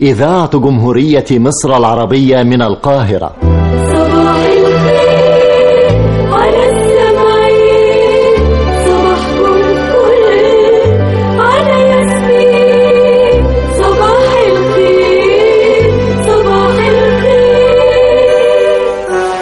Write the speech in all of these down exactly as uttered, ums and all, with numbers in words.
إذاعة جمهورية مصر العربية من القاهرة. صباح الخير على السمعين، صباحكم فل على ياسمين. صباح الخير صباح الخير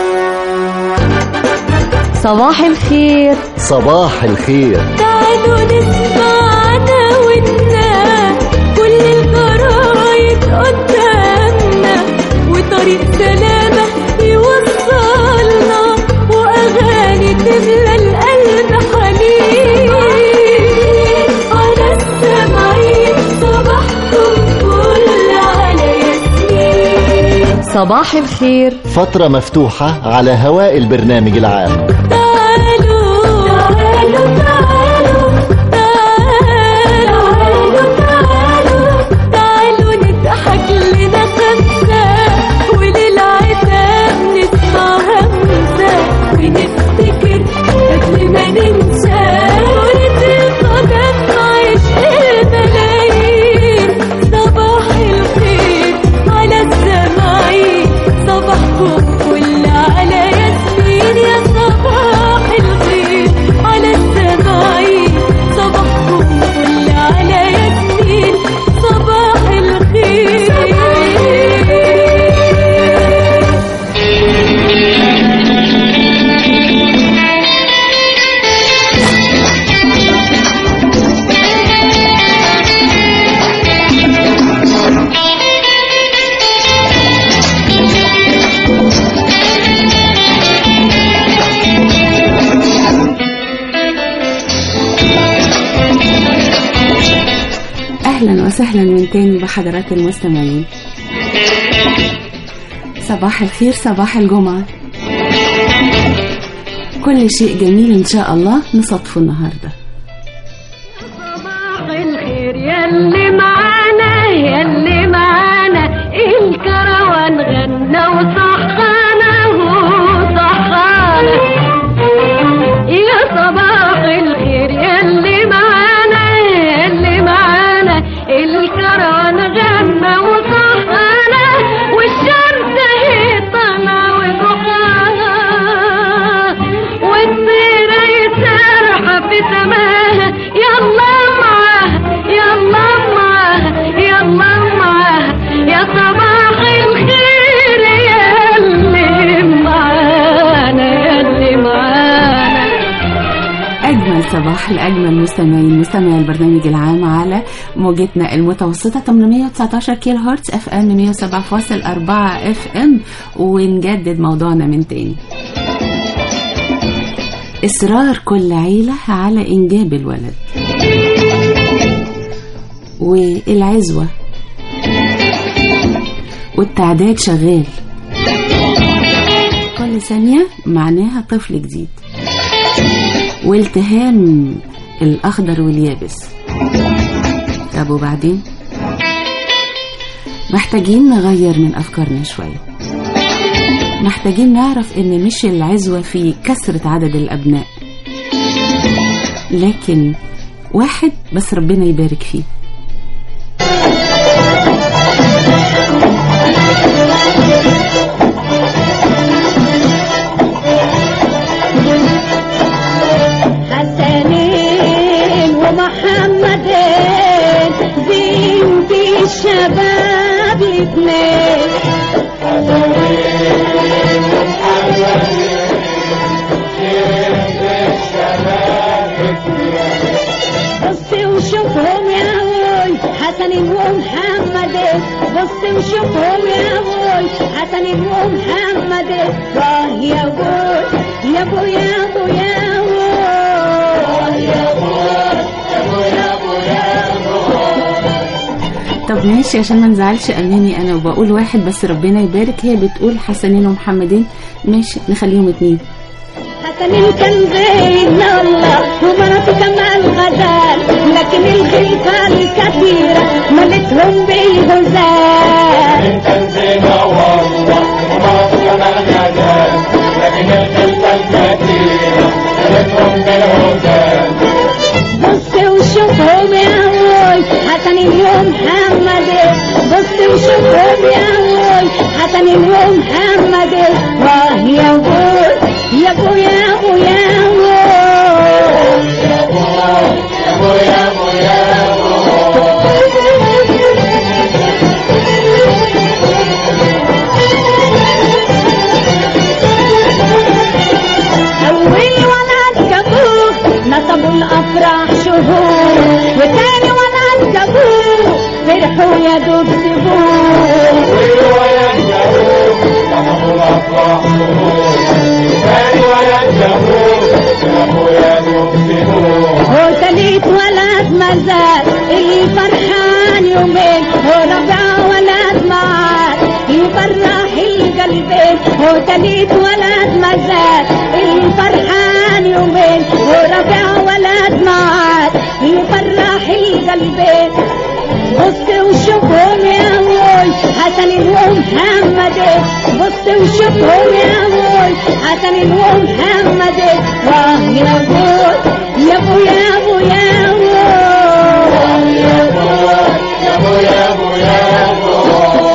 صباح الخير صباح الخير. تعالوا نسمعنا ونا كل الجرايد قدامنا، وطريق سلامة يوصلنا، وأغاني تملى القلب حنين. على السمعين صباحكم فل على ياسمين. صباح الخير فترة مفتوحة على هواء البرنامج العام. تعالوا تعالوا تعالوا تعالوا تعالوا تعالوا نضحك لنا خمسة، وللعتاب نسمع همسة، ونفتكر قبل ما ننسى كرة القدم عشق الملايين. صباح الخير على السماعين، صباحكم فل على ياسمين. يا صباح الخير على السماعين، صباحكم فل على ياسمين. صباح الخير. أهلا وسهلا من تاني بحضرات المستمعين. صباح الخير صباح الجمعة، كل شيء جميل إن شاء الله نصادفه النهاردة. صباح الخير ياللي معانا ياللي معانا، الكروان غنى وصحانا وصحانا. يا صباح الخير ياللي معانا ياللي معانا، الكروان غنى وصحانا، والشمس هي طالعة وضحاها، والطيرة يسرحة في سماها. يلا معاها يلا معاها يلا معاها، يا صباح الخير ياللي معانا ياللي معانا. أجمل صباح لأجمل مستمعين مستمعي البرنامج العام على موجتنا المتوسطة ثمانمائة وتسعة عشر كيلو هرتز اف ام مئة وسبعة فاصلة أربعة اف ام. ونجدد موضوعنا من تاني، إصرار كل عيلة على إنجاب الولد والعزوة والتعداد شغال، كل ثانية معناها طفل جديد، والتهام الأخضر واليابس. طب وبعدين محتاجين نغير من أفكارنا شوية، محتاجين نعرف إن مش العزوة في كثرة عدد الأبناء، لكن واحد بس ربنا يبارك فيه. حسنين ومحمدين بنت الشباب الاثنين. بصي وشوفهم يا ابوي حسنين ومحمدين، بصي وشوفهم يا ابوي حسنين ومحمدين. واه يا ابوي يا ابوي يا ابوي يا طب ماشي عشان ما نزعلش أماني، أنا وبقول واحد بس ربنا يبارك، هي بتقول حسنين ومحمدين، ماشي نخليهم اتنين. حسنين كان بين الله ومراته كمان غزال، لكن الخلفة الكثيرة ملتهم بالغزال. كان بين الله ومراته كمان غزال، لكن الخلفة الكثيرة ملتهم بالغزال. بص وشوفهم يا ابوي حسنين ومحمدين، بص وشوفهم وشوفهم يا ابوي حسن ومحمد واه يا ابوي يا ابوي يا ابوي يا ابوي يا ابوي يا نصبوا الافراح شهور وتاني ولد جابوه فرحوا يا دوب سيبوه نصبوا الافراح شهور وتاني ولد جابوه فرحوا يا دوب سيبوه وتالت ولد مزاد الفرحان يومين وربع ولد معاد يفرح القلبين وتالت ولد مزاد الفرحان يومين وربع ولد معاد يفرح القلبين بص وشوفهم يا ابوي حسن ومحمد بص وشوفهم يا ابوي حسن ومحمد واه يا ابوي يا ابوي يا ابوي يا ابوي يا ابوي يا ابوي يا ابوي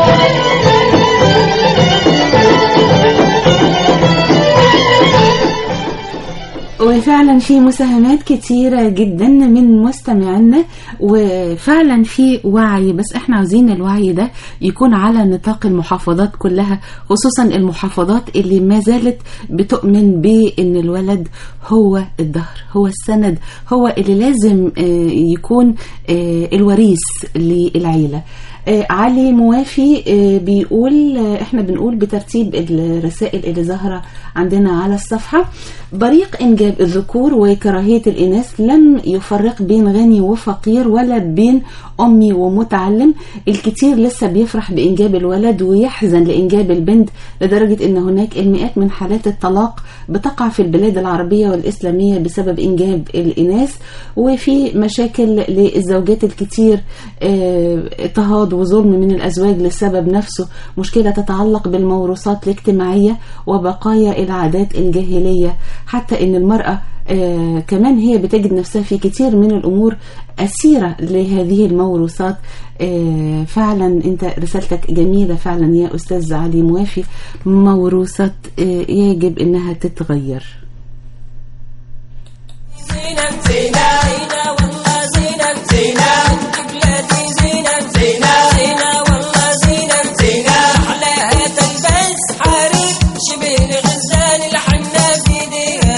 وفعلا في مساهمات كتيرة جدا من مستمعينا وفعلا في وعي، بس احنا عاوزين الوعي ده يكون على نطاق المحافظات كلها، خصوصا المحافظات اللي ما زالت بتؤمن بان الولد هو الظهر، هو السند، هو اللي لازم يكون الوريث للعيلة. آه علي موافي آه بيقول آه احنا بنقول بترتيب الرسائل اللي ظاهرة عندنا على الصفحة: بريق إنجاب الذكور وكراهية الإناث لم يفرق بين غني وفقير ولا بين أمي ومتعلم. الكثير لسه بيفرح بإنجاب الولد ويحزن لإنجاب البنت، لدرجة أن هناك المئات من حالات الطلاق بتقع في البلاد العربية والإسلامية بسبب إنجاب الإناث. وفي مشاكل للزوجات الكثير، اضطهاد آه وظلم من الأزواج للسبب نفسه، مشكلة تتعلق بالموروثات الاجتماعية وبقايا العادات الجاهلية، حتى ان المرأة آه كمان هي بتجد نفسها في كتير من الأمور أسيرة لهذه الموروثات. آه فعلا انت رسالتك جميلة فعلا يا أستاذ علي موافي، موروثات آه يجب انها تتغير. زينة زينة زينة والله زينة زينة بلادي زينة زينة زينة والله زينة زينة عليها تلبس حرير شبه الغزال الحنة في ايديها،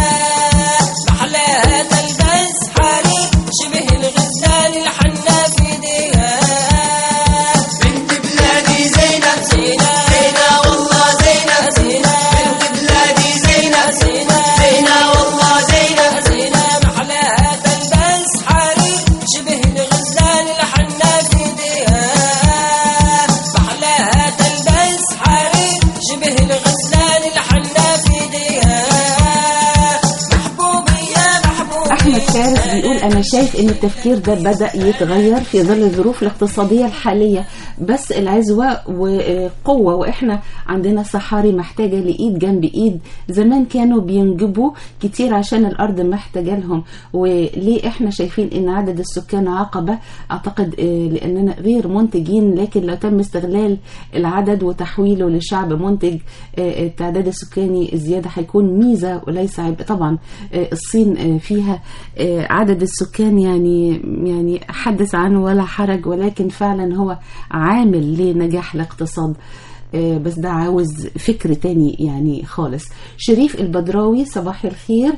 عليها تلبس حرير شبه الغزال الحنة في ايديها. بنت بلادي زينة زينة زينة والله زينة زينة بنت بلادي زينة زينة زينة والله زينة زينة عليها تلبس حرير شبه الغزال الحنة في ايديها، عليها تلبس حرير شبه الغزال الحنة في ايديها. محبوبي يا محبوبي. أحمد فارس بيقول أنا شايف إن التفكير ده بدأ يتغير في ظل الظروف الاقتصادية الحالية، بس العزوة وقوة، وإحنا عندنا صحاري محتاجة لإيد جنب إيد. زمان كانوا بينجبوا كتير عشان الأرض محتاجة لهم، وليه إحنا شايفين إن عدد السكان عقبة؟ أعتقد لأننا غير منتجين، لكن لو تم استغلال العدد وتحويله لشعب منتج التعداد السكاني الزيادة هيكون ميزة وليس عبء. طبعا الصين فيها عدد السكان يعني يعني حدث عنه ولا حرج، ولكن فعلا هو عامل لنجاح الاقتصاد، بس ده عاوز فكر تاني يعني خالص. شريف البدراوي صباح الخير،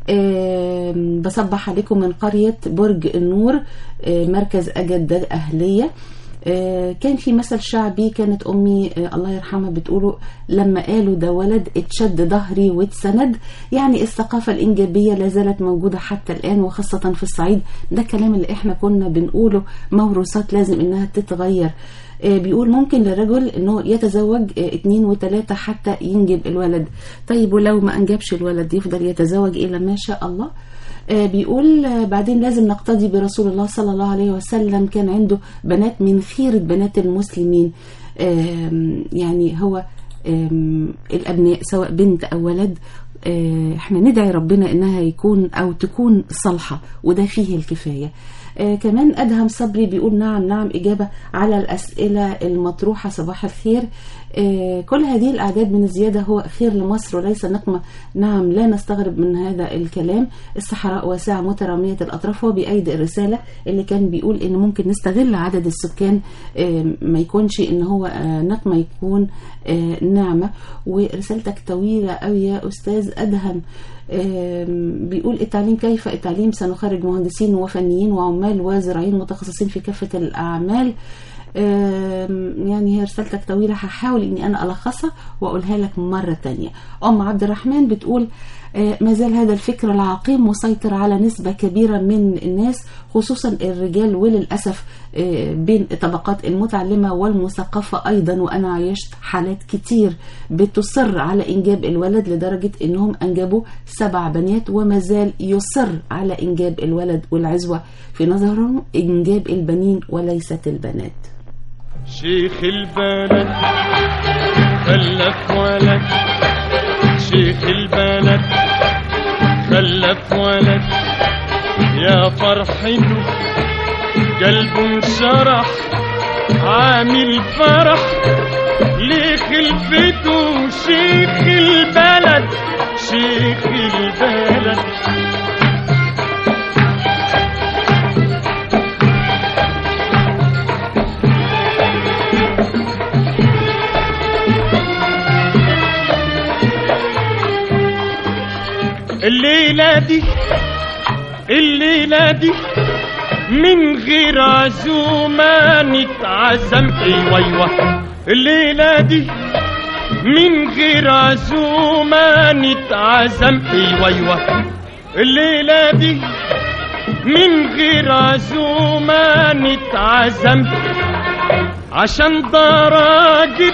بصبح عليكم من قرية برج النور مركز أجد أهلية. كان في مثل شعبي كانت أمي الله يرحمها بتقوله لما قالوا ده ولد اتشد ظهري واتسند، يعني الثقافة الإنجابية لازالت موجودة حتى الآن وخاصة في الصعيد. ده كلام اللي احنا كنا بنقوله، موروثات لازم انها تتغير. بيقول ممكن للرجل انه يتزوج اتنين وتلاتة حتى ينجب الولد. طيب ولو ما انجبش الولد يفضل يتزوج الى ما شاء الله. بيقول بعدين لازم نقتدي برسول الله صلى الله عليه وسلم، كان عنده بنات من خيرة بنات المسلمين. يعني هو الأبناء سواء بنت أو ولد احنا ندعي ربنا انها يكون او تكون صالحة، وده فيه الكفاية. آه كمان أدهم صبري بيقول نعم نعم إجابة على الأسئلة المطروحة. صباح الخير. آه كل هذه الأعداد من الزيادة هو خير لمصر وليس نقمة. نعم لا نستغرب من هذا الكلام. الصحراء واسعة مترامية الأطراف. هو بأيدي الرسالة اللي كان بيقول إن ممكن نستغل عدد السكان، آه ما يكونش إن هو آه نقمة، يكون آه نعمة. ورسالتك طويلة أوي يا أستاذ أدهم. بيقول التعليم كيف؟ التعليم سنخرج مهندسين وفنيين وعمال وزراعيين متخصصين في كافة الأعمال. يعني هي رسالتك طويلة، هحاول اني انا الخصها واقولها لك مرة تانية. ام عبد الرحمن بتقول ما زال هذا الفكر العقيم مسيطر على نسبة كبيرة من الناس خصوصا الرجال، وللأسف بين الطبقات المتعلمة والمثقفة أيضا. وأنا عايشت حالات كتير بتصر على إنجاب الولد لدرجة أنهم أنجبوا سبع بنات، وما زال يصر على إنجاب الولد، والعزوة في نظرهم إنجاب البنين وليست البنات. شيخ البلد خلف ولد، شيخ البلد خلف ولد، يا فرحته قلبه انشرح، عامل فرح لخلفته. شيخ البلد شيخ البلد الليلة دي الليلة دي من غير عزومة نتعزم. ايوه ايوه الليلة دي من غير عزومة نتعزم. ايوه ايوه الليلة دي من غير عزومة نتعزم، عشان ده راجل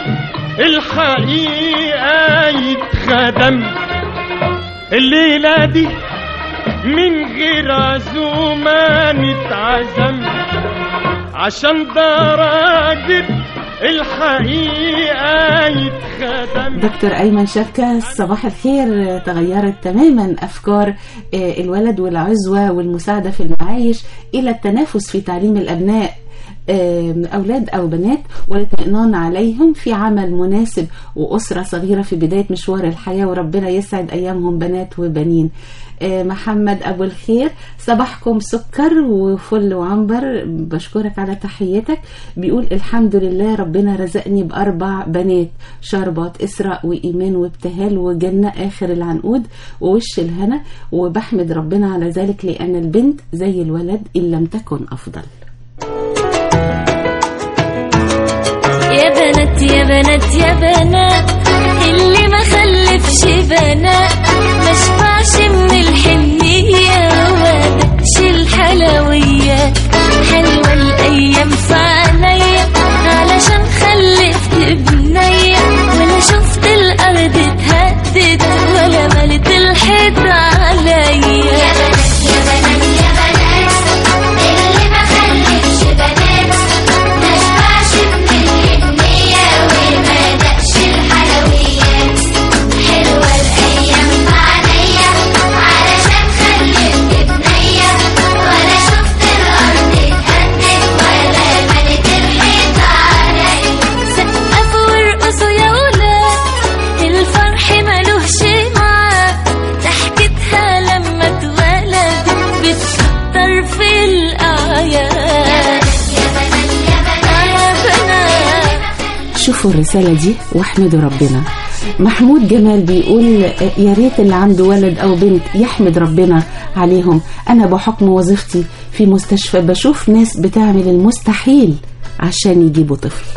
الحقيقة يتخدم. الليلة دي من غير عزومة نتعزم، عشان ده راجل الحقيقة يتخدم. دكتور أيمن شبكة صباح الخير. تغيرت تماما أفكار الولد والعزوة والمساعدة في المعايش إلى التنافس في تعليم الأبناء، أولاد أو بنات، والاطمئنان عليهم في عمل مناسب وأسرة صغيرة في بداية مشوار الحياة، وربنا يسعد أيامهم بنات وبنين. محمد أبو الخير صباحكم سكر وفل وعنبر، بشكرك على تحياتك. بيقول الحمد لله ربنا رزقني بأربع بنات، شربات إسراء وإيمان وابتهال وجنة آخر العنقود ووش الهنا، وبحمد ربنا على ذلك لأن البنت زي الولد إن لم تكن أفضل. يا بنات يا بنات يا بنات، اللي ما خلفش بنات ما شبعش من الحنية ومادقش الحلويات. حلوة الأيام في عينيا علشان خلفت بنية، ولا شفت الأرض اتهدت ولا ملت الحيط عليا. يا بنات يا بنات يا بنات، اللي ما خلفش بنات ما شبعش من الحنية ومادقش الحلويات. حلوة الأيام في عينيا علشان خلفت بنية، ولا شفت الأرض اتهدت ولا ملت الحيط عليا. سقفوا وارقصوا يا ولاد، الفرح ملوش معاد، ضحكتها لما اتولد بتكتر في الأعياد. يا بنات يا بنات يا بنات. شوفوا الرسالة دي واحمدوا ربنا. محمود جمال بيقول يا ريت اللي عنده ولد أو بنت يحمد ربنا عليهم. أنا بحكم وظيفتي في مستشفى بشوف ناس بتعمل المستحيل عشان يجيبوا طفل.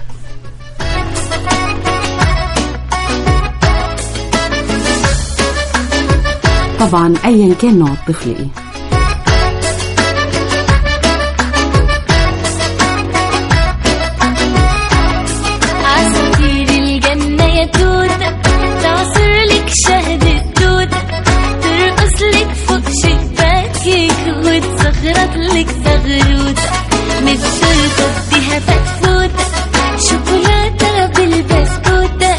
طبعا أيا كان نوع الطفل إيه. عصافير الجنة يا توتة تعصر لك شهد التوتة، ترقص لك فوق شباكك وتصغرط لك زغروتة، من التورتة اديها فتفوتة شوكولاتة بالبسكوتة،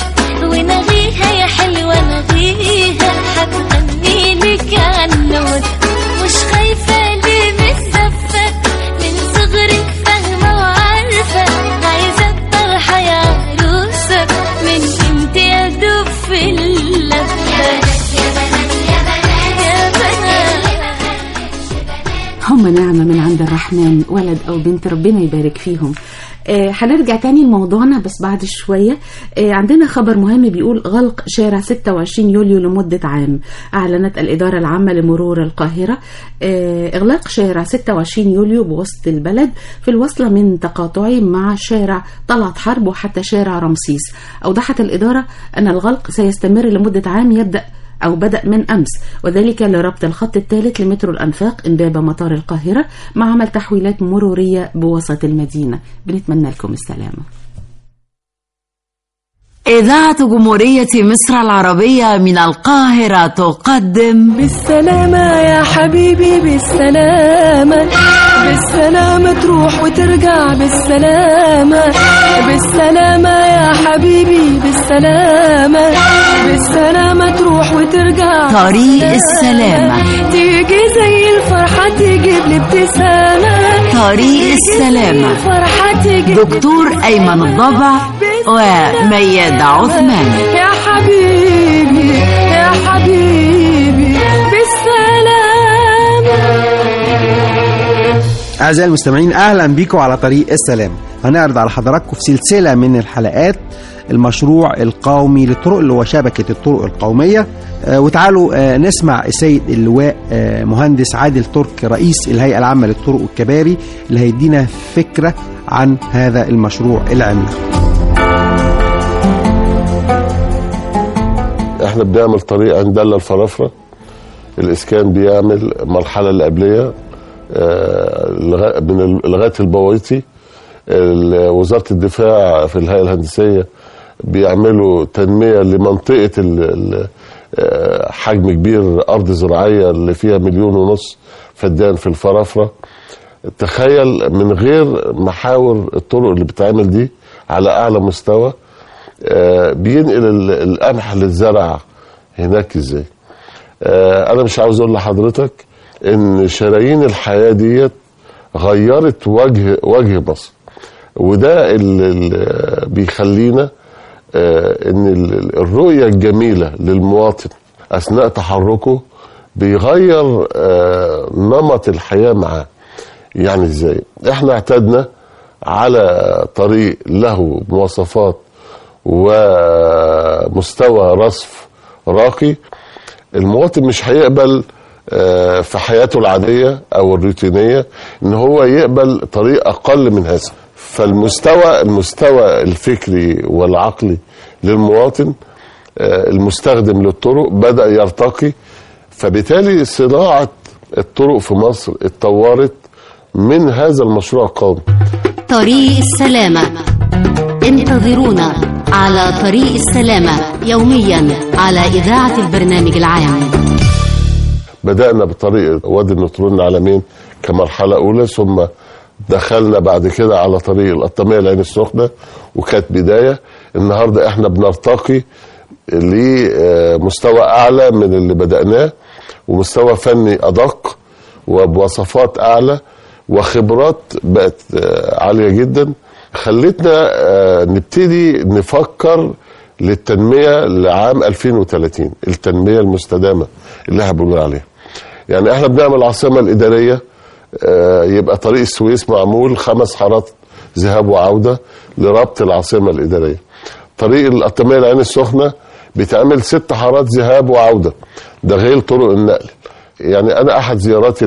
ونغيها يا حلوة نغيها هتغني لك عنوتة. نعمة من عند الرحمن، ولد أو بنت ربنا يبارك فيهم. آه هنرجع تاني لموضوعنا بس بعد شوية. آه عندنا خبر مهم بيقول غلق شارع ستة وعشرين يوليو لمدة عام. أعلنت الإدارة العامة لمرور القاهرة آه إغلاق شارع ستة وعشرين يوليو بوسط البلد في الوصلة من تقاطعه مع شارع طلعت حرب وحتى شارع رمسيس. أوضحت الإدارة أن الغلق سيستمر لمدة عام يبدأ أو بدأ من أمس، وذلك لربط الخط الثالث لمترو الأنفاق إمبابة مطار القاهرة مع عمل تحويلات مرورية بوسط المدينة. بنتمنى لكم السلامة. إذاعة جمهورية مصر العربية من القاهرة تقدم بالسلامة يا حبيبي بالسلامة، بالسلامة تروح وترجع بالسلامة، بالسلامة يا حبيبي بالسلامة، بالسلامة تروح وترجع. طريق السلامة تيجي زي الفرحة تجيب لي ابتسامة. طريق السلامة دكتور أيمن الضبع وميادة عثمان. يا حبيبي يا حبيبي بالسلامة. أعزائي المستمعين، أهلا بكم على طريق السلام. هنعرض على حضراتكم في سلسلة من الحلقات المشروع القومي للطرق اللي هو شبكة الطرق القومية. آه وتعالوا آه نسمع السيد اللواء آه مهندس عادل ترك رئيس الهيئة العامة للطرق والكباري اللي هيدينا فكرة عن هذا المشروع العملاق. احنا بنعمل طريق عند دلة الفرافرة، الاسكان بيعمل مرحلة اللي قبلية آه من لغاية البويطي. وزارة الدفاع في الهيئة الهندسية بيعملوا تنمية لمنطقة حجم كبير أرض زراعية اللي فيها مليون ونص فدان في الفرافرة. تخيل من غير محاور الطرق اللي بتعمل دي على أعلى مستوى بينقل القمح للزرع هناك ازاي. أنا مش عاوز أقول لحضرتك إن شرايين الحياة ديت غيرت وجه وجه مصر، وده اللي بيخلينا ان الرؤية الجميلة للمواطن اثناء تحركه بيغير نمط الحياة معاه. يعني ازاي؟ احنا اعتدنا على طريق له مواصفات ومستوى رصف راقي. المواطن مش هيقبل في حياته العادية او الروتينية ان هو يقبل طريق اقل من هذا. فالمستوى المستوى الفكري والعقلي للمواطن المستخدم للطرق بدأ يرتقي، فبالتالي صناعة الطرق في مصر اتطورت من هذا المشروع القومي. طريق السلامة، انتظرونا على طريق السلامة يوميا على إذاعة البرنامج العام. بدأنا بطريق وادي النطرون العالمين كمرحلة أولى، ثم دخلنا بعد كده على طريق القطامية العين السخنة وكانت بداية. النهاردة احنا بنرتقي لمستوى أعلى من اللي بدأناه، ومستوى فني أدق وبوصفات أعلى وخبرات بقت عالية جدا، خلتنا نبتدي نفكر للتنمية لعام ألفين وثلاثين، التنمية المستدامة اللي احنا بنقول عليها. يعني احنا بنعمل العاصمة الإدارية، يبقى طريق السويس معمول خمس حارات ذهاب وعودة لربط العاصمة الإدارية. طريق القطامية العين السخنة بيتعمل ست حارات ذهاب وعودة، ده غير طرق النقل. يعني أنا أحد زياراتي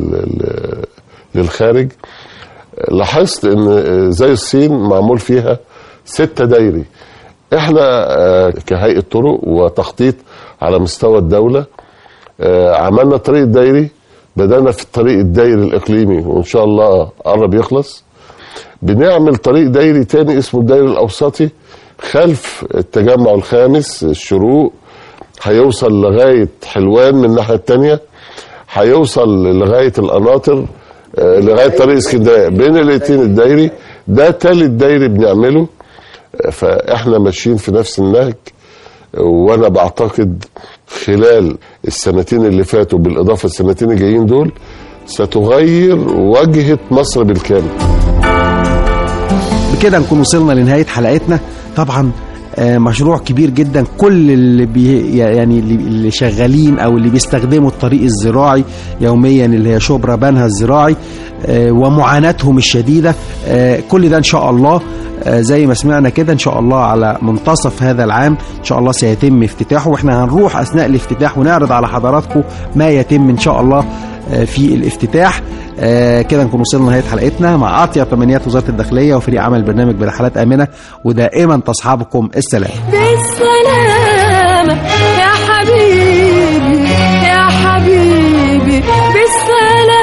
للخارج لاحظت إن زي الصين معمول فيها ستة دايري. إحنا كهيئة طرق وتخطيط على مستوى الدولة عملنا طريق الدايري، بدأنا في الطريق الدايري الإقليمي وإن شاء الله قرب يخلص. بنعمل طريق دايري تاني اسمه الدايري الأوسطي خلف التجمع الخامس الشروق، هيوصل لغاية حلوان من الناحية التانية، هيوصل لغاية القناطر لغاية طريق اسكندرية. بين الاتنين الدايري ده تالت دايري بنعمله. فإحنا ماشيين في نفس النهج، وأنا بعتقد خلال السنتين اللي فاتوا بالإضافة السنتين الجايين دول ستغير وجهة مصر بالكامل. بكده نكون وصلنا لنهاية حلقتنا. طبعا مشروع كبير جدا. كل اللي بي يعني اللي شغالين او اللي بيستخدموا الطريق الزراعي يوميا اللي هي شبرا بنها الزراعي ومعاناتهم الشديدة، كل ده ان شاء الله زي ما سمعنا كده ان شاء الله على منتصف هذا العام ان شاء الله سيتم افتتاحه، واحنا هنروح اثناء الافتتاح ونعرض على حضراتكم ما يتم ان شاء الله في الافتتاح. كده نكون وصلنا لنهايه حلقتنا مع اطيب تمنيات وزاره الداخليه وفريق عمل برنامج برحلات امنه، ودائما تصحبكم السلام. بالسلامة يا حبيبي يا حبيبي بالسلامة.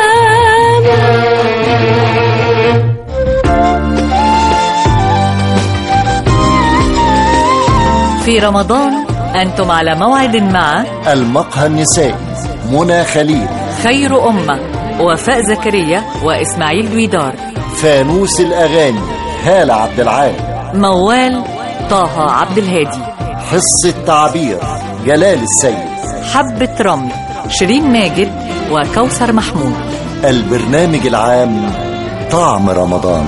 في رمضان أنتم على موعد مع المقهى النسائي منى خليل، خير أمة وفاء زكريا وإسماعيل دويدار، فانوس الأغاني هالة عبد العال، موال طه عبد الهادي، حص التعبير جلال السيد، حبة رمل شيرين ماجد وكوثر محمود. البرنامج العام طعم رمضان.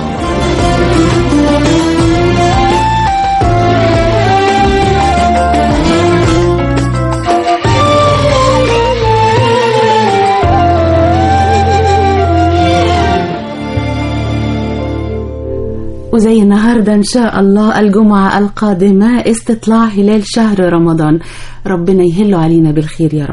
وزي النهاردة إن شاء الله الجمعة القادمة استطلاع هلال شهر رمضان، ربنا يهله علينا بالخير يا رب.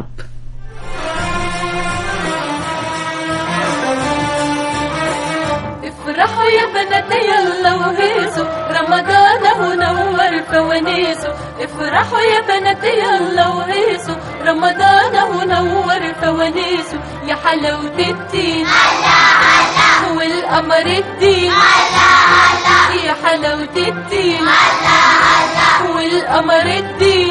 افرحوا يا بنات يلا وهيصوا رمضان هو نور فوانيسه. افرحوا يا بنات يلا وهيصوا رمضان هو نور فوانيسه. يا حلاوة الدين والقمر الدين يا حلاوة الدين والقمر الدين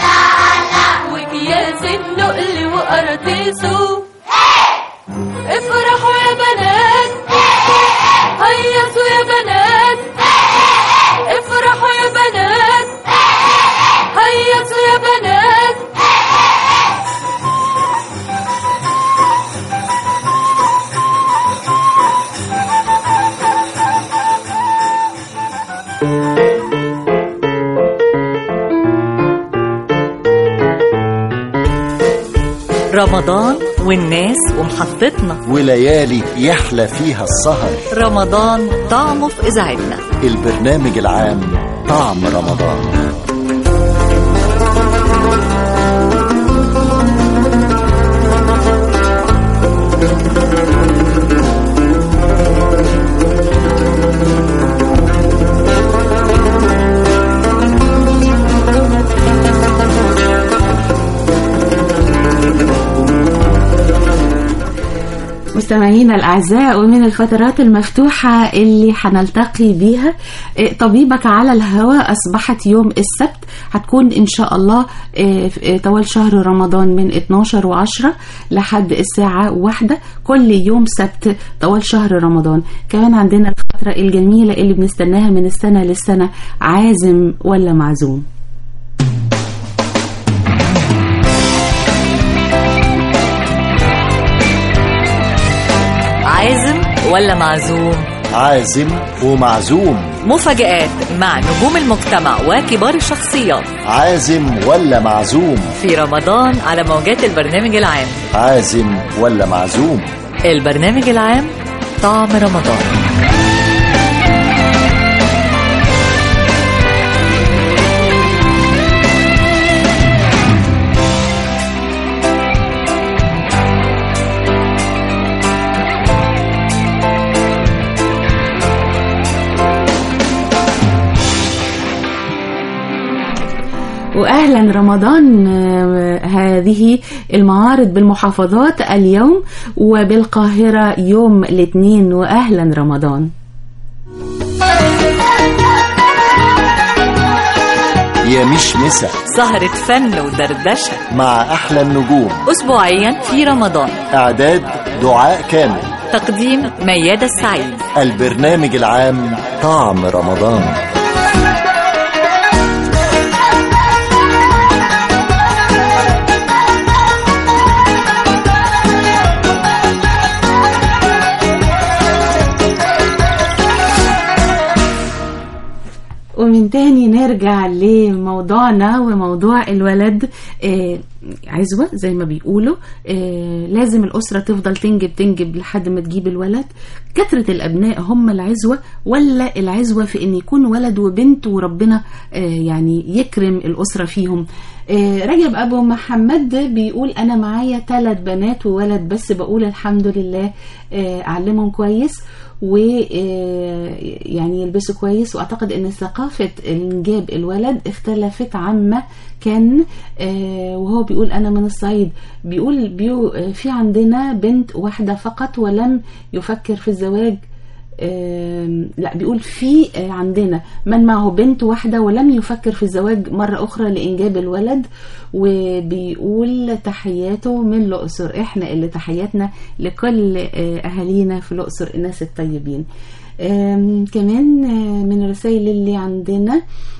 وكياس النقل وقراطيسه. افرحوا يا بنات هيصوا يا بنات. افرحوا يا بنات هيصوا يا بنات. رمضان والناس ومحطتنا وليالي يحلى فيها السهر. رمضان طعمه في إذاعتنا. البرنامج العام طعم رمضان. مستمعينا الأعزاء، ومن الفترات المفتوحة اللي حنلتقي بيها طبيبك على الهواء أصبحت يوم السبت، هتكون إن شاء الله طوال شهر رمضان من اتناشر وعشرة لحد الساعة واحدة كل يوم سبت طوال شهر رمضان. كمان عندنا الفترة الجميلة اللي بنستناها من السنة للسنة، عازم ولا معزوم. عازم ولا معزوم؟ عازم ومعزوم. مفاجآت مع نجوم المجتمع وكبار الشخصيات. عازم ولا معزوم في رمضان على موجات البرنامج العام. عازم ولا معزوم. البرنامج العام طعم رمضان. وأهلا رمضان. هذه المعارض بالمحافظات اليوم وبالقاهرة يوم الاثنين. وأهلا رمضان. يا مشمسة سهرة فن ودردشة مع أحلى النجوم أسبوعيا في رمضان. إعداد دعاء كامل، تقديم ميادة السعيد. البرنامج العام طعم رمضان. ومن تاني ونرجع لموضوعنا وموضوع الولد. آه عزوة زي ما بيقولوا، آه لازم الأسرة تفضل تنجب تنجب لحد ما تجيب الولد. كثرة الأبناء هم العزوة ولا العزوة في أن يكون ولد وبنت وربنا آه يعني يكرم الأسرة فيهم؟ آه رجب أبو محمد بيقول أنا معايا ثلاث بنات وولد بس، بقول الحمد لله، آه أعلمهم كويس و يعني يلبسوا كويس. واعتقد ان ثقافة انجاب الولد اختلفت عما كان. وهو بيقول انا من الصعيد، بيقول بيو في عندنا بنت واحدة فقط ولم يفكر في الزواج. لا، بيقول في عندنا من معه بنت واحدة ولم يفكر في الزواج مرة أخرى لإنجاب الولد. وبيقول تحياته من الأقصر. إحنا اللي تحياتنا لكل أهالينا في الأقصر، الناس الطيبين. كمان من الرسائل اللي عندنا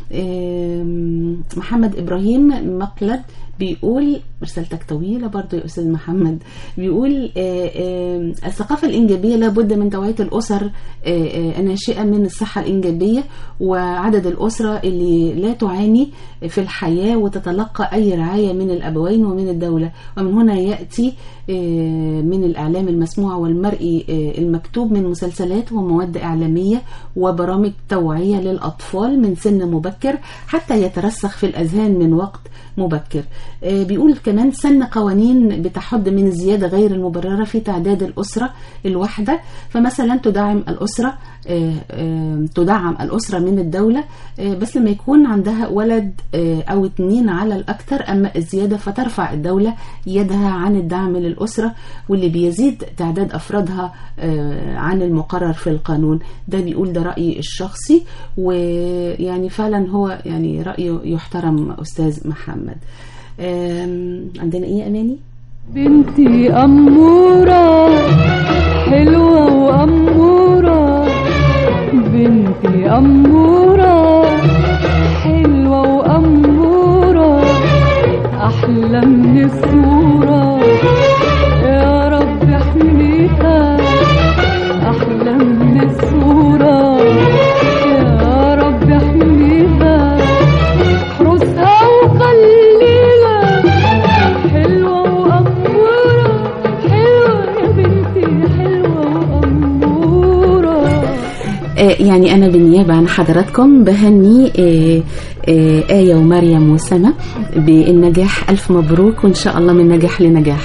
محمد إبراهيم مقلد بيقول، رسالتك طويلة برضو يا أستاذ محمد، بيقول الثقافة الإنجابية لابد من توعية الأسر الناشئة من الصحة الإنجابية وعدد الأسرة اللي لا تعاني في الحياة وتتلقى أي رعاية من الأبوين ومن الدولة. ومن هنا يأتي من الإعلام المسموع والمرئي المكتوب من مسلسلات ومواد إعلامية وبرامج توعية للأطفال من سن مبكر حتى يترسخ في الأذهان من وقت مبكر. بيقول كمان سن قوانين بتحد من الزيادة غير المبررة في تعداد الأسرة الواحدة. فمثلا تدعم الأسرة تدعم الأسرة من الدولة بس لما يكون عندها ولد أو اتنين على الأكثر، أما الزيادة فترفع الدولة يدها عن الدعم للأسرة واللي بيزيد تعداد أفرادها عن المقرر في القانون. ده بيقول ده رأيي الشخصي، ويعني فعلا هو يعني رأيه يحترم أستاذ محمد. عندنا إيه أماني؟ بنتي أمورة حلوة وأمورة، بنتي أمورة حلوة وأمورة، أحلى من الصورة، يا رب احميها، أحلى من الصورة، يا رب احميها، احرسها وخليها حلوة وأمورة، حلوة يا بنتي حلوة وأمورة. يعني أنا بالنيابة عن حضراتكم بهني آية ومريم وسما بالنجاح. ألف مبروك وإن شاء الله من نجاح لنجاح.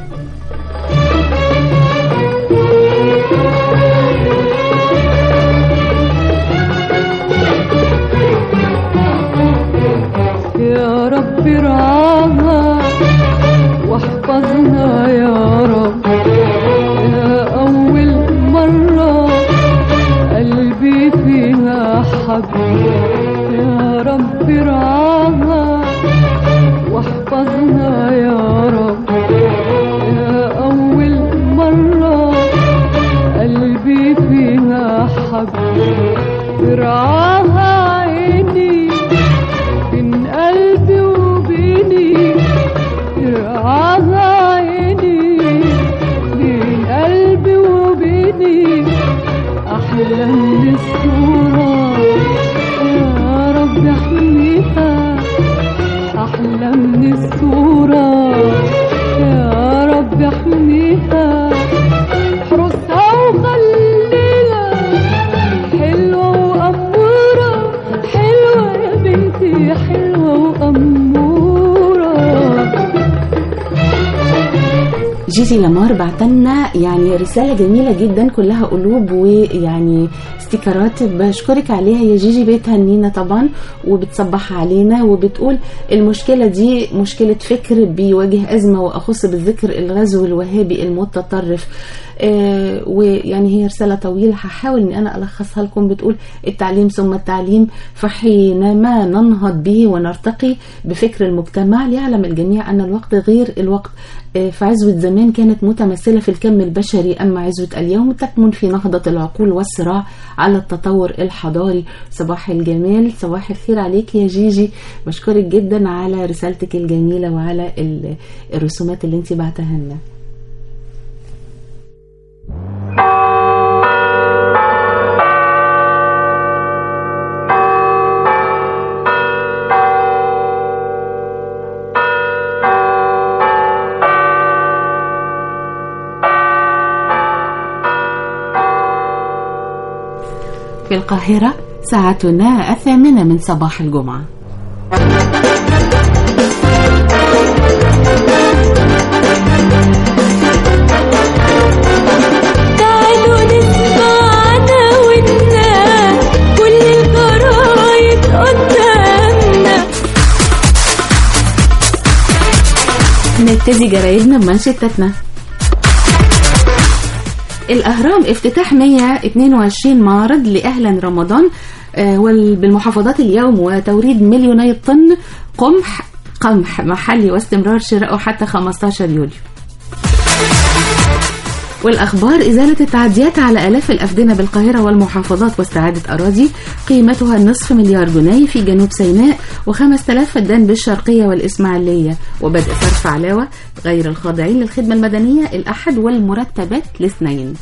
يا رب ارعاها واحفظها يا رب، يا أول مرة قلبي فيها حب، يا رب ارعاها واحفظها يا رب، يا أول مرة قلبي فيها حب، ارعاها عيني بين قلبي وبيني، ارعاها عيني بين قلبي وبيني، أحلى من الصورة، يا رب احميها، أحلى من الصورة، يا رب احميها، احرسها وخليها حلوة وأمورة، حلوة يا بنتي حلوة وأمورة. جيجي لامار بعتلنا يعني رسالة جميلة جدا كلها قلوب ويعني استيكرات، بشكرك عليها يا جيجي. بتهنينا طبعا وبتصبح علينا وبتقول المشكلة دي مشكلة فكر بيواجه أزمة، وأخص بالذكر الغزو الوهابي المتطرف. آه ويعني هي رسالة طويلة هحاول ان انا الخصها لكم. بتقول التعليم ثم التعليم، فحينما ننهض به ونرتقي بفكر المجتمع ليعلم الجميع ان الوقت غير الوقت. آه فعزوة زمان كانت متمثلة في الكم البشري، اما عزوة اليوم تكمن في نهضة العقول والصراع على التطور الحضاري. صباح الجمال، صباح الخير عليك يا جيجي، بشكرك جدا على رسالتك الجميلة وعلى الرسومات اللي انت بعتها لنا. في القاهرة ساعتنا الثامنة من صباح الجمعة. تعالوا نسمعنا ونا كل الجرايد قدامنا. نبتدي جرايدنا بمنشطتنا. الأهرام افتتاح مئة واثنين وعشرين معرض لأهلا رمضان بالمحافظات اليوم وتوريد مليوني طن قمح قمح محلي واستمرار شرائه حتى خمسة عشر يوليو. والأخبار إزالة التعديات على آلاف الأفدنة بالقاهرة والمحافظات واستعادة أراضي قيمتها نصف مليار جنيه في جنوب سيناء وخمسة آلاف فدان بالشرقية والإسماعيلية وبدء صرف علاوة غير الخاضعين للخدمة المدنية الأحد والمرتبات الاثنين.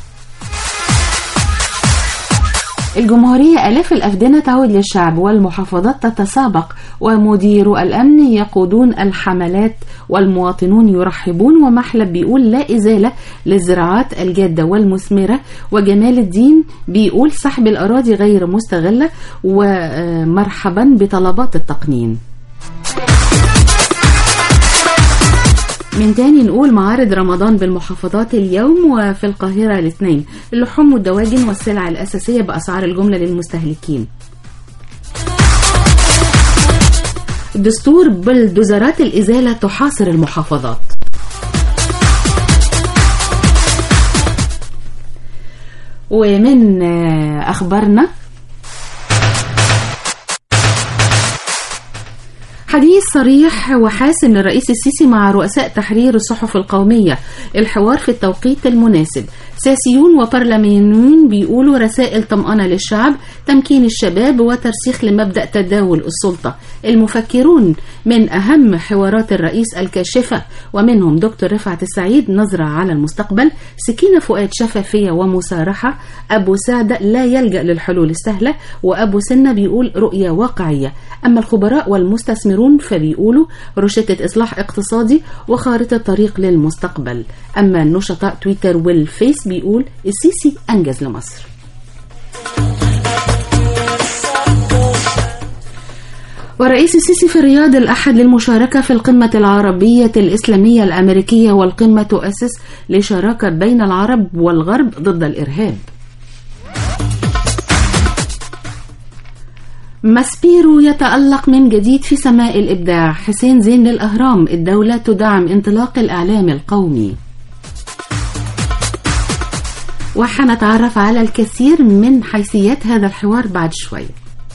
الجمهورية آلاف الأفدنة تعود للشعب والمحافظات تتسابق ومدير الأمن يقودون الحملات والمواطنون يرحبون. ومحلب بيقول لا إزالة للزراعات الجادة والمثمرة. وجمال الدين بيقول سحب الأراضي غير مستغلة ومرحبا بطلبات التقنين. من تاني نقول معارض رمضان بالمحافظات اليوم وفي القاهرة الاثنين اللحوم والدواجن والسلع الأساسية بأسعار الجملة للمستهلكين. دستور بلدوزرات الإزالة تحاصر المحافظات. ومن أخبارنا حديث صريح وحاسم للرئيس السيسي مع رؤساء تحرير الصحف القومية، الحوار في التوقيت المناسب. سياسيون وبرلمانيون بيقولوا رسائل طمأنة للشعب، تمكين الشباب وترسيخ لمبدأ تداول السلطة. المفكرون من أهم حوارات الرئيس الكاشفة ومنهم دكتور رفعت السعيد نظرة على المستقبل، سكينة فؤاد شفافية ومسارحة، أبو سعدة لا يلجأ للحلول السهلة، وأبو سنة بيقول رؤية واقعية. أما الخبراء والمستثمرون فبيقولوا روشتة إصلاح اقتصادي وخارطة طريق للمستقبل. أما النشطاء تويتر والفيس بيقول السيسي أنجز لمصر. ورئيس السيسي في الرياض الأحد للمشاركة في القمة العربية الإسلامية الأمريكية، والقمة تؤسس لشراكة بين العرب والغرب ضد الإرهاب. ماسبيرو يتألق من جديد في سماء الإبداع. حسين زين للأهرام، الدولة تدعم انطلاق الإعلام القومي. وحنتعرف على الكثير من حيثيات هذا الحوار بعد شوي.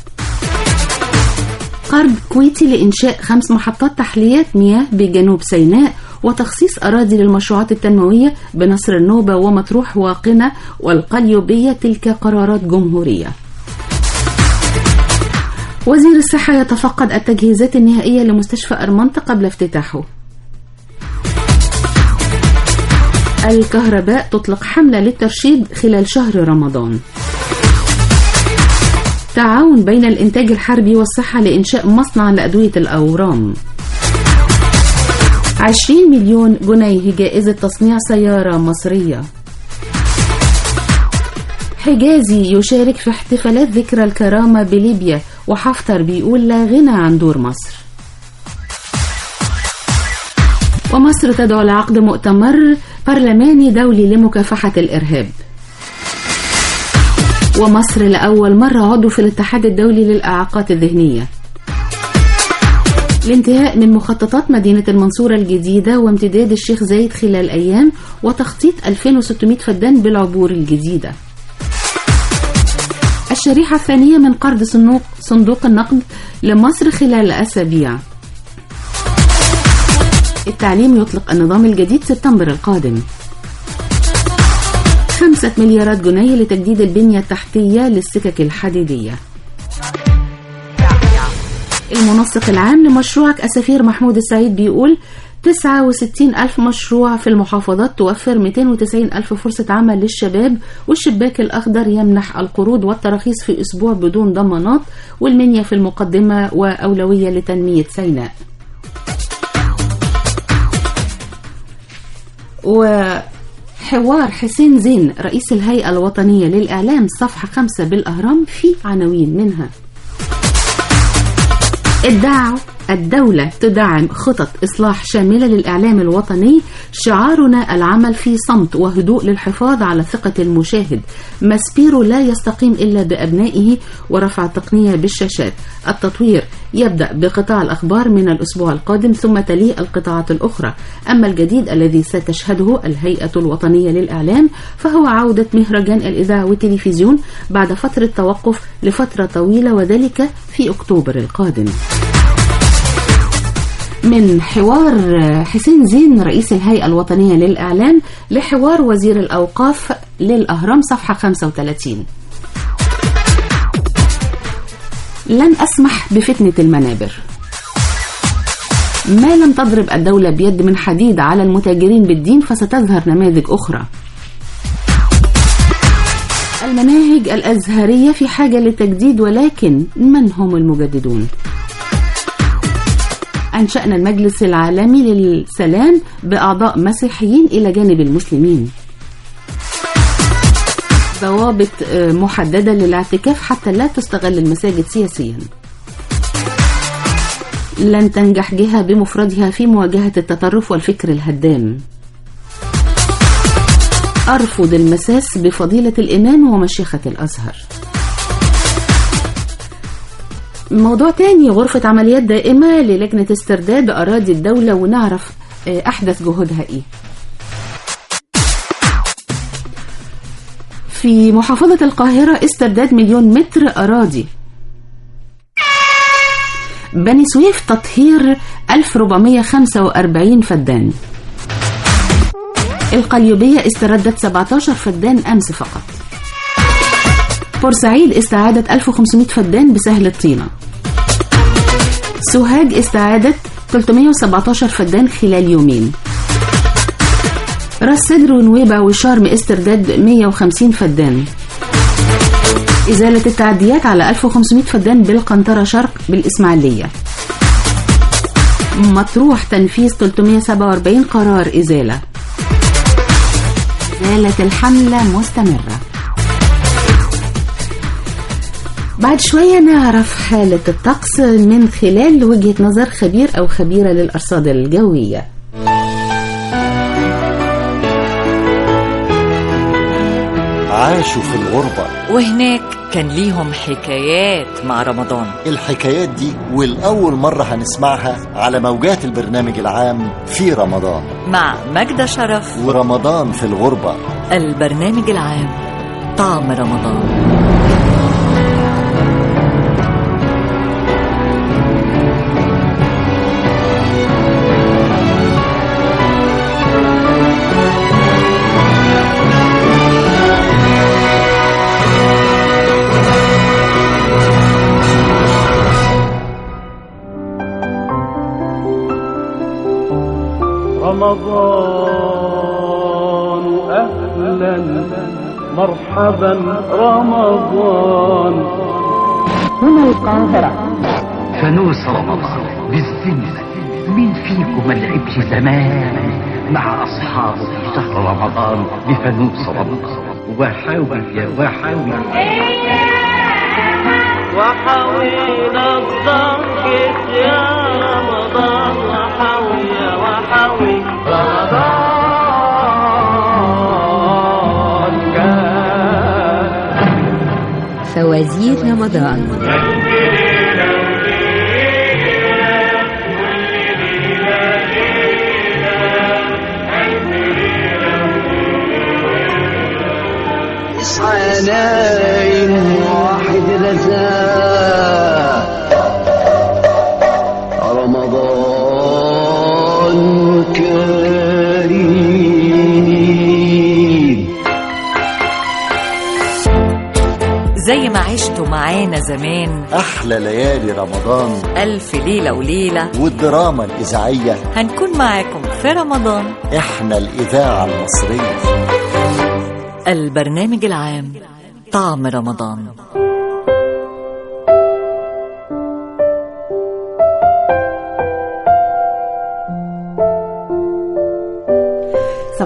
قرض كويتي لإنشاء خمس محطات تحلية مياه بجنوب سيناء وتخصيص أراضي للمشروعات التنموية بنصر النوبة ومطروح وقنا والقليوبية، تلك قرارات جمهورية. وزير الصحة يتفقد التجهيزات النهائية لمستشفى أرمنت قبل افتتاحه. الكهرباء تطلق حملة للترشيد خلال شهر رمضان. تعاون بين الإنتاج الحربي والصحة لإنشاء مصنع لأدوية الأورام. عشرين مليون جنيه جائزة تصنيع سيارة مصرية. حجازي يشارك في احتفالات ذكرى الكرامة بليبيا، وحفتر بيقول لا غنى عن دور مصر. ومصر تدعو لعقد مؤتمر برلماني دولي لمكافحة الإرهاب. ومصر لأول مرة عضو في الاتحاد الدولي للإعاقات الذهنية. الانتهاء من مخططات مدينة المنصورة الجديدة وامتداد الشيخ زايد خلال أيام، وتخطيط ألفين وستمائة فدان بالعبور الجديدة. الشريحة الثانية من قرض صندوق, صندوق النقد لمصر خلال أسابيع. التعليم يطلق النظام الجديد سبتمبر القادم. خمسة مليارات جنيه لتجديد البنية التحتية للسكك الحديدية. المنسق العام لمشروعك أسافير محمود السعيد بيقول تسعة وستين ألف مشروع في المحافظات توفر مئتين وتسعين ألف فرصة عمل للشباب، والشباك الأخضر يمنح القروض والتراخيص في أسبوع بدون ضمانات، والمنيا في المقدمة وأولوية لتنمية سيناء. و حوار حسين زين رئيس الهيئة الوطنية للإعلام صفحة خمسة بالأهرام في عناوين منها: ادعوا الدولة تدعم خطط إصلاح شاملة للإعلام الوطني، شعارنا العمل في صمت وهدوء للحفاظ على ثقة المشاهد، ماسبيرو لا يستقيم إلا بأبنائه ورفع التقنية بالشاشات، التطوير يبدأ بقطاع الأخبار من الأسبوع القادم ثم تليه القطاعات الأخرى، أما الجديد الذي ستشهده الهيئة الوطنية للإعلام فهو عودة مهرجان الإذاعة والتلفزيون بعد فترة توقف لفترة طويلة وذلك في أكتوبر القادم. من حوار حسين زين رئيس الهيئة الوطنية للإعلام لحوار وزير الأوقاف للأهرام صفحة خمسة وثلاثين: لن أسمح بفتنة المنابر، ما لم تضرب الدولة بيد من حديد على المتاجرين بالدين فستظهر نماذج أخرى. المناهج الأزهرية في حاجة للتجديد، ولكن من هم المجددون؟ أنشأنا المجلس العالمي للسلام بأعضاء مسيحيين إلى جانب المسلمين. ضوابط محددة للاعتكاف حتى لا تستغل المساجد سياسيا. لن تنجح جهة بمفردها في مواجهة التطرف والفكر الهدام. أرفض المساس بفضيلة الإمام ومشيخة الأزهر. موضوع تاني: غرفة عمليات دائمة للجنة استرداد أراضي الدولة، ونعرف أحدث جهودها إيه. في محافظة القاهرة استرداد مليون متر أراضي. بني سويف تطهير ألف وأربعمائة وخمسة وأربعين فدان. القليوبية استردت سبعة عشر فدان أمس فقط. بورسعيد استعادت ألف وخمسمائة فدان بسهل الطينة. سوهاج استعادت ثلاثمائة وسبعة عشر فدان خلال يومين. راس سدر ونويبع وشرم استرداد مائة وخمسين فدان. إزالة التعديات على ألف وخمسمائة فدان بالقنطرة شرق بالإسماعيلية. مطروح تنفيذ ثلاثمائة وسبعة وأربعين قرار إزالة. إزالة الحملة مستمرة. بعد شوية نعرف حالة الطقس من خلال وجهة نظر خبير أو خبيرة للأرصاد الجوية. عاشوا في الغربة وهناك كان ليهم حكايات مع رمضان. الحكايات دي والأول مرة هنسمعها على موجات البرنامج العام في رمضان مع مجدة شرف ورمضان في الغربة. البرنامج العام طعم رمضان. رمضان أهلا مرحبا رمضان. هنا القاهرة. فانوس رمضان بالذمة، مين فيكم ما لعبش زمان مع أصحابه في شهر رمضان بفانوس رمضان؟ وحاول يا وحاول وحاول الضحك يا رمضان، وحاول يا وحاول رمضان كان فوازير رمضان. اصحى نايم واحد رزاق، رمضان كريم. زي ما عشتوا معانا زمان أحلى ليالي رمضان، ألف ليلة وليلة والدراما الإذاعية هنكون معاكم في رمضان. إحنا الإذاعة المصرية. البرنامج العام طعم رمضان.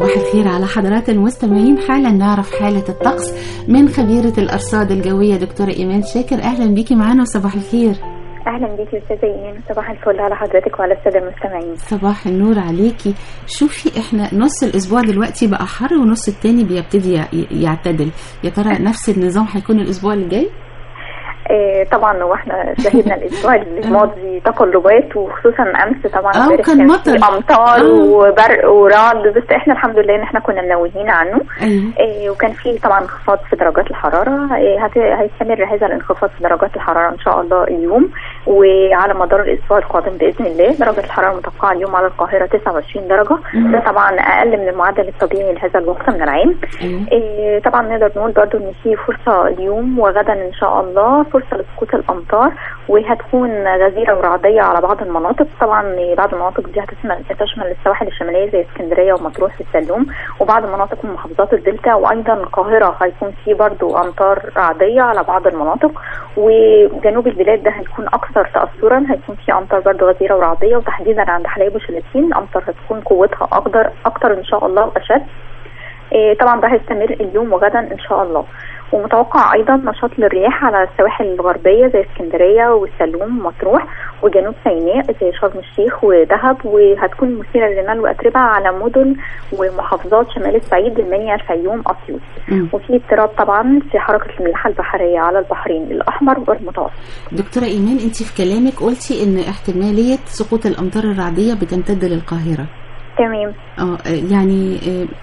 صباح الخير على حضرات المستمعين. حالا نعرف حالة الطقس من خبيرة الأرصاد الجوية دكتورة إيمان شاكر. أهلا بيكي معانا وصباح الخير. اهلا بيكي استاذه ايمان، صباح الفل على حضرتك وعلى الساده المستمعين. صباح النور عليكي. شوفي احنا نص الاسبوع دلوقتي بقى حر ونص التاني بيبتدي يعتدل، يا ترى نفس النظام هيكون الاسبوع اللي جاي؟ إيه طبعا، واحنا شاهدنا الاسبوع الماضي تقلبات، وخصوصا امس طبعا اه كان مطر امطار وبرق ورعد، بس احنا الحمد لله ان احنا كنا منوهين عنه. أيوه. إيه وكان في طبعا انخفاض في درجات الحراره. إيه هيستمر هذا الانخفاض في درجات الحراره ان شاء الله اليوم وعلى مدار الاسبوع القادم باذن الله. درجه الحراره المتوقعه اليوم على القاهره تسعة وعشرين درجه، ده طبعا اقل من المعدل الطبيعي لهذا الوقت من العام. إيه طبعا نقدر نقول برضو ان في فرصه اليوم وغدا ان شاء الله فرصه لسقوط الامطار، وهتكون غزيره ورعديه على بعض المناطق. طبعا بعض المناطق دي هتشمل السواحل الشماليه زي اسكندريه ومطروح والسلوم، وبعض المناطق من محافظات الدلتا، وايضا القاهره هيكون في برضو امطار رعديه على بعض المناطق، وجنوب البلاد ده هيكون اكثر تاثرا، هيكون في امطار برضو غزيره ورعديه، وتحديدا عند حلايب وشلاتين الامطار هتكون قوتها اكتر اكتر ان شاء الله واشد. إيه طبعا ده هيستمر اليوم وغدا ان شاء الله. ومتوقع ايضا نشاط للرياح على السواحل الغربيه زي اسكندريه والسلوم ومطروح وجنوب سيناء زي شرم الشيخ ودهب، وهتكون مثيره للرمال واتربه على مدن ومحافظات شمال الصعيد المنيا الفيوم اسيوط. وفي اضطراب طبعا في حركه الملاحه البحريه على البحرين الاحمر والمتوسط. دكتوره ايمان، انت في كلامك قلتي ان احتماليه سقوط الامطار الرعديه بتمتد للقاهره. تمام. اه يعني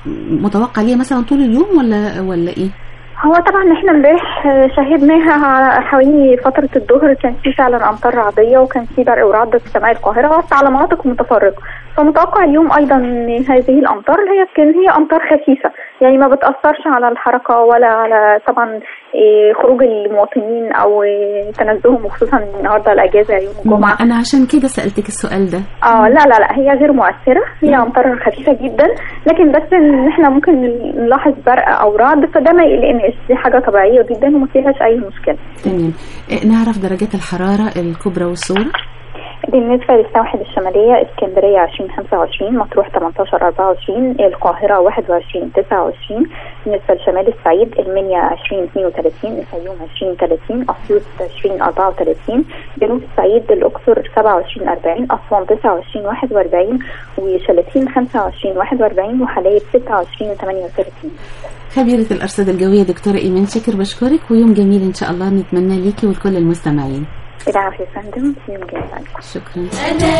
متوقع ليه مثلا طول اليوم ولا ولا ايه؟ هو طبعا احنا امبارح شاهدناها حوالي فتره الظهر، كان في فعلا امطار رعديه وكان في برق ورعد في سماء القاهره بس على مناطق متفرقه. فمتوقع اليوم ايضا هذه الامطار اللي هي كان هي امطار خفيفه، يعني ما بتاثرش على الحركه ولا على طبعا خروج المواطنين او تنزههم، وخصوصا النهارده الاجازه يوم الجمعه. انا عشان كده سالتك السؤال ده. اه لا لا لا هي غير مؤثره، هي امطار خفيفه جدا، لكن بس ان احنا ممكن نلاحظ برق او رعد فده ما يقلقناش، دي حاجه طبيعيه جدا وما فيهاش اي مشكله. تمام. نعرف درجات الحراره الكبرى والصغرى. بالنسبة للسواحل الشمالية اسكندرية عشرين خمسة وعشرين، مطروح تمنتاشر أربعة وعشرين، القاهرة واحد وعشرين تسعة وعشرين. بالنسبة لشمال الصعيد المنيا عشرين اثنين وثلاثين، الفيوم عشرين ثلاثين، أسيوط عشرين أربعة وثلاثين، جنوب الصعيد الأقصر سبعة وعشرين أربعين، أسوان تسعة وعشرين واحد وأربعين، وشلاتين خمسة وعشرين واحد وأربعين، وحلايب ستة وعشرين ثمانية وثلاثين. خبيرة الأرصاد الجوية دكتورة إيمان شاكر، بشكرك ويوم جميل إن شاء الله نتمنى ليكي ولكل المستمعين. العافية يا فندم، يوم جميل عليكم. شكرا. أنا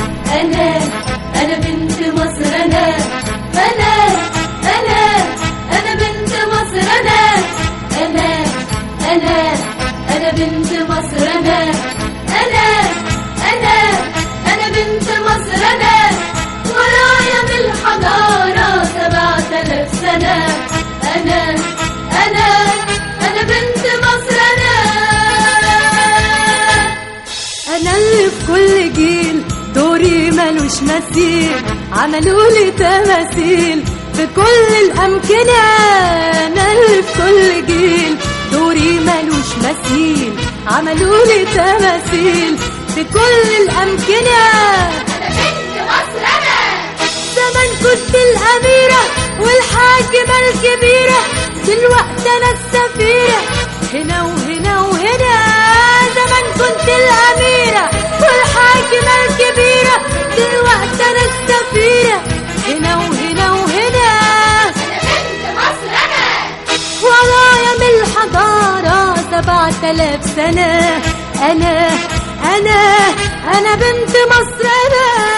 أنا أنا بنت مصر، أنا أنا أنا أنا بنت مصر، أنا أنا أنا أنا بنت مصر، أنا أنا أنا أنا بنت مصر، أنا ورايا بالحضارة سبعة آلاف سنة، أنا أنا أنا بنت مصر، أنا أنا اللي في كل جيل دوري ملوش مثيل، عملوا لي تماثيل في كل الأمكنة. أنا اللي في كل جيل دوري ملوش مثيل، عملوا لي تماثيل في كل الأمكنة. أنا بنت مصر، أنا زمان كنت الأميرة والحاكمة الكبيرة، دلوقتي أنا السفيرة هنا وهنا وهنا. زمان كنت الأميرة والحاكمة الكبيرة، دلوقتي أنا السفيرة هنا وهنا وهنا. أنا بنت مصر، أنا ورايا من الحضارة سبعة آلاف سنة. أنا أنا أنا بنت مصر، أنا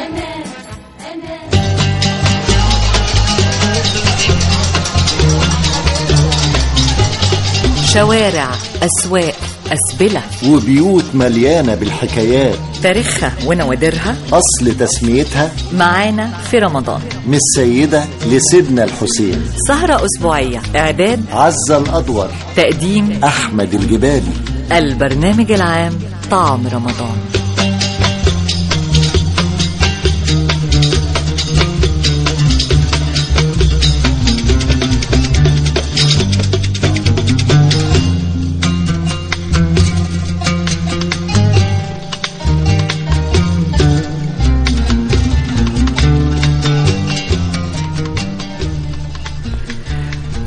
شوارع، أسواق، أسبلة وبيوت مليانة بالحكايات، تاريخها ونوادرها، أصل تسميتها معانا في رمضان. من السيدة لسيدنا الحسين. سهرة أسبوعية، إعداد عزة الأدور، تقديم أحمد الجبالي. البرنامج العام طعم رمضان.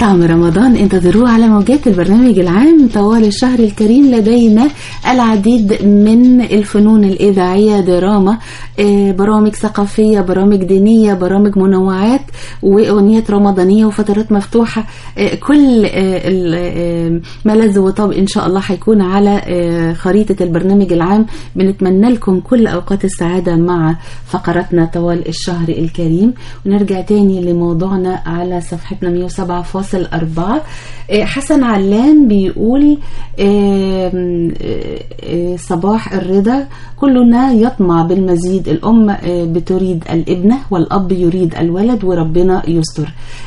طعم رمضان انتظروه على موجات البرنامج العام طوال الشهر الكريم. لدينا العديد من الفنون الإذاعية، دراما، برامج ثقافية، برامج دينية، برامج منوعات، وأغنيات رمضانية، وفترات مفتوحة. كل ملذ وطاب إن شاء الله هيكون على خريطة البرنامج العام. بنتمنى لكم كل أوقات السعادة مع فقراتنا طوال الشهر الكريم. ونرجع تاني لموضوعنا على صفحتنا مية وسبعة فاصل أربعة. حسن علام بيقول صباح الرضا، كلنا يطمع بالمزيد، الأم بتريد الابنة والأب يريد الولد وربنا يستر.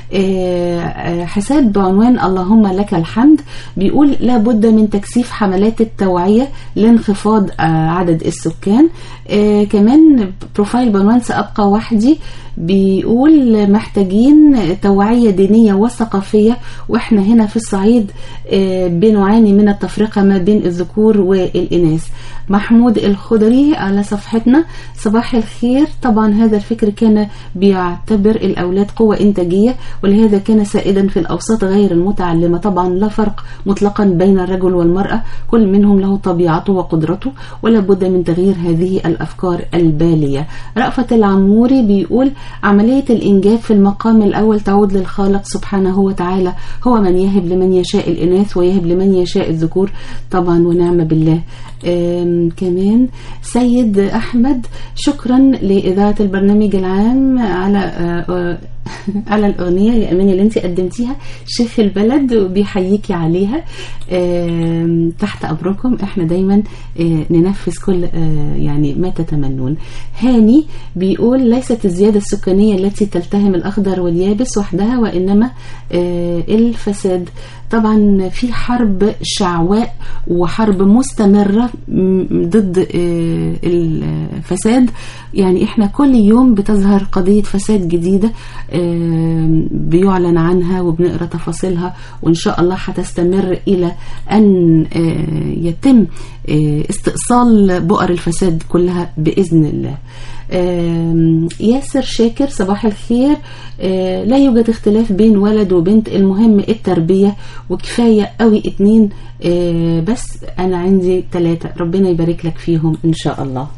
حساب بعنوان اللهم لك الحمد بيقول لابد من تكثيف حملات التوعية لانخفاض عدد السكان. كمان بروفايل بعنوان سأبقى وحدي بيقول محتاجين توعية دينية وثقافية، واحنا هنا في الصعيد بنعاني من التفرقة ما بين الذكور والإناث. محمود الخضري على صفحتنا صباح الخير، طبعا هذا الفكر كان بيعتبر الأولاد قوة إنتاجية، ولهذا كان سائدا في الأوساط غير المتعلمة. طبعا لا فرق مطلقا بين الرجل والمرأة، كل منهم له طبيعته وقدرته، ولا بد من تغيير هذه الأفكار البالية. رأفت العموري بيقول عملية الإنجاب في المقام الأول تعود للخالق سبحانه وتعالى، هو من يهب لمن يشاء الإناث ويهب لمن يشاء الذكور، طبعا ونعم بالله. كمان سيد أحمد، شكرا لإذاعة البرنامج العام على على الأغنية يا أماني اللي انت قدمتيها، شيخ البلد وبيحييكي عليها. تحت أمركم، احنا دايما ننفذ كل يعني ما تتمنون. هاني بيقول ليست الزيادة السكانية التي تلتهم الأخضر واليابس وحدها، وإنما الفساد. طبعا في حرب شعواء وحرب مستمرة ضد الفساد، يعني احنا كل يوم بتظهر قضية فساد جديدة بيعلن عنها وبنقرأ تفاصيلها، وإن شاء الله هتستمر إلى أن يتم استئصال بؤر الفساد كلها بإذن الله. ياسر شاكر صباح الخير، لا يوجد اختلاف بين ولد وبنت، المهم التربية، وكفاية قوي اتنين بس، أنا عندي ثلاثة، ربنا يبارك لك فيهم إن شاء الله.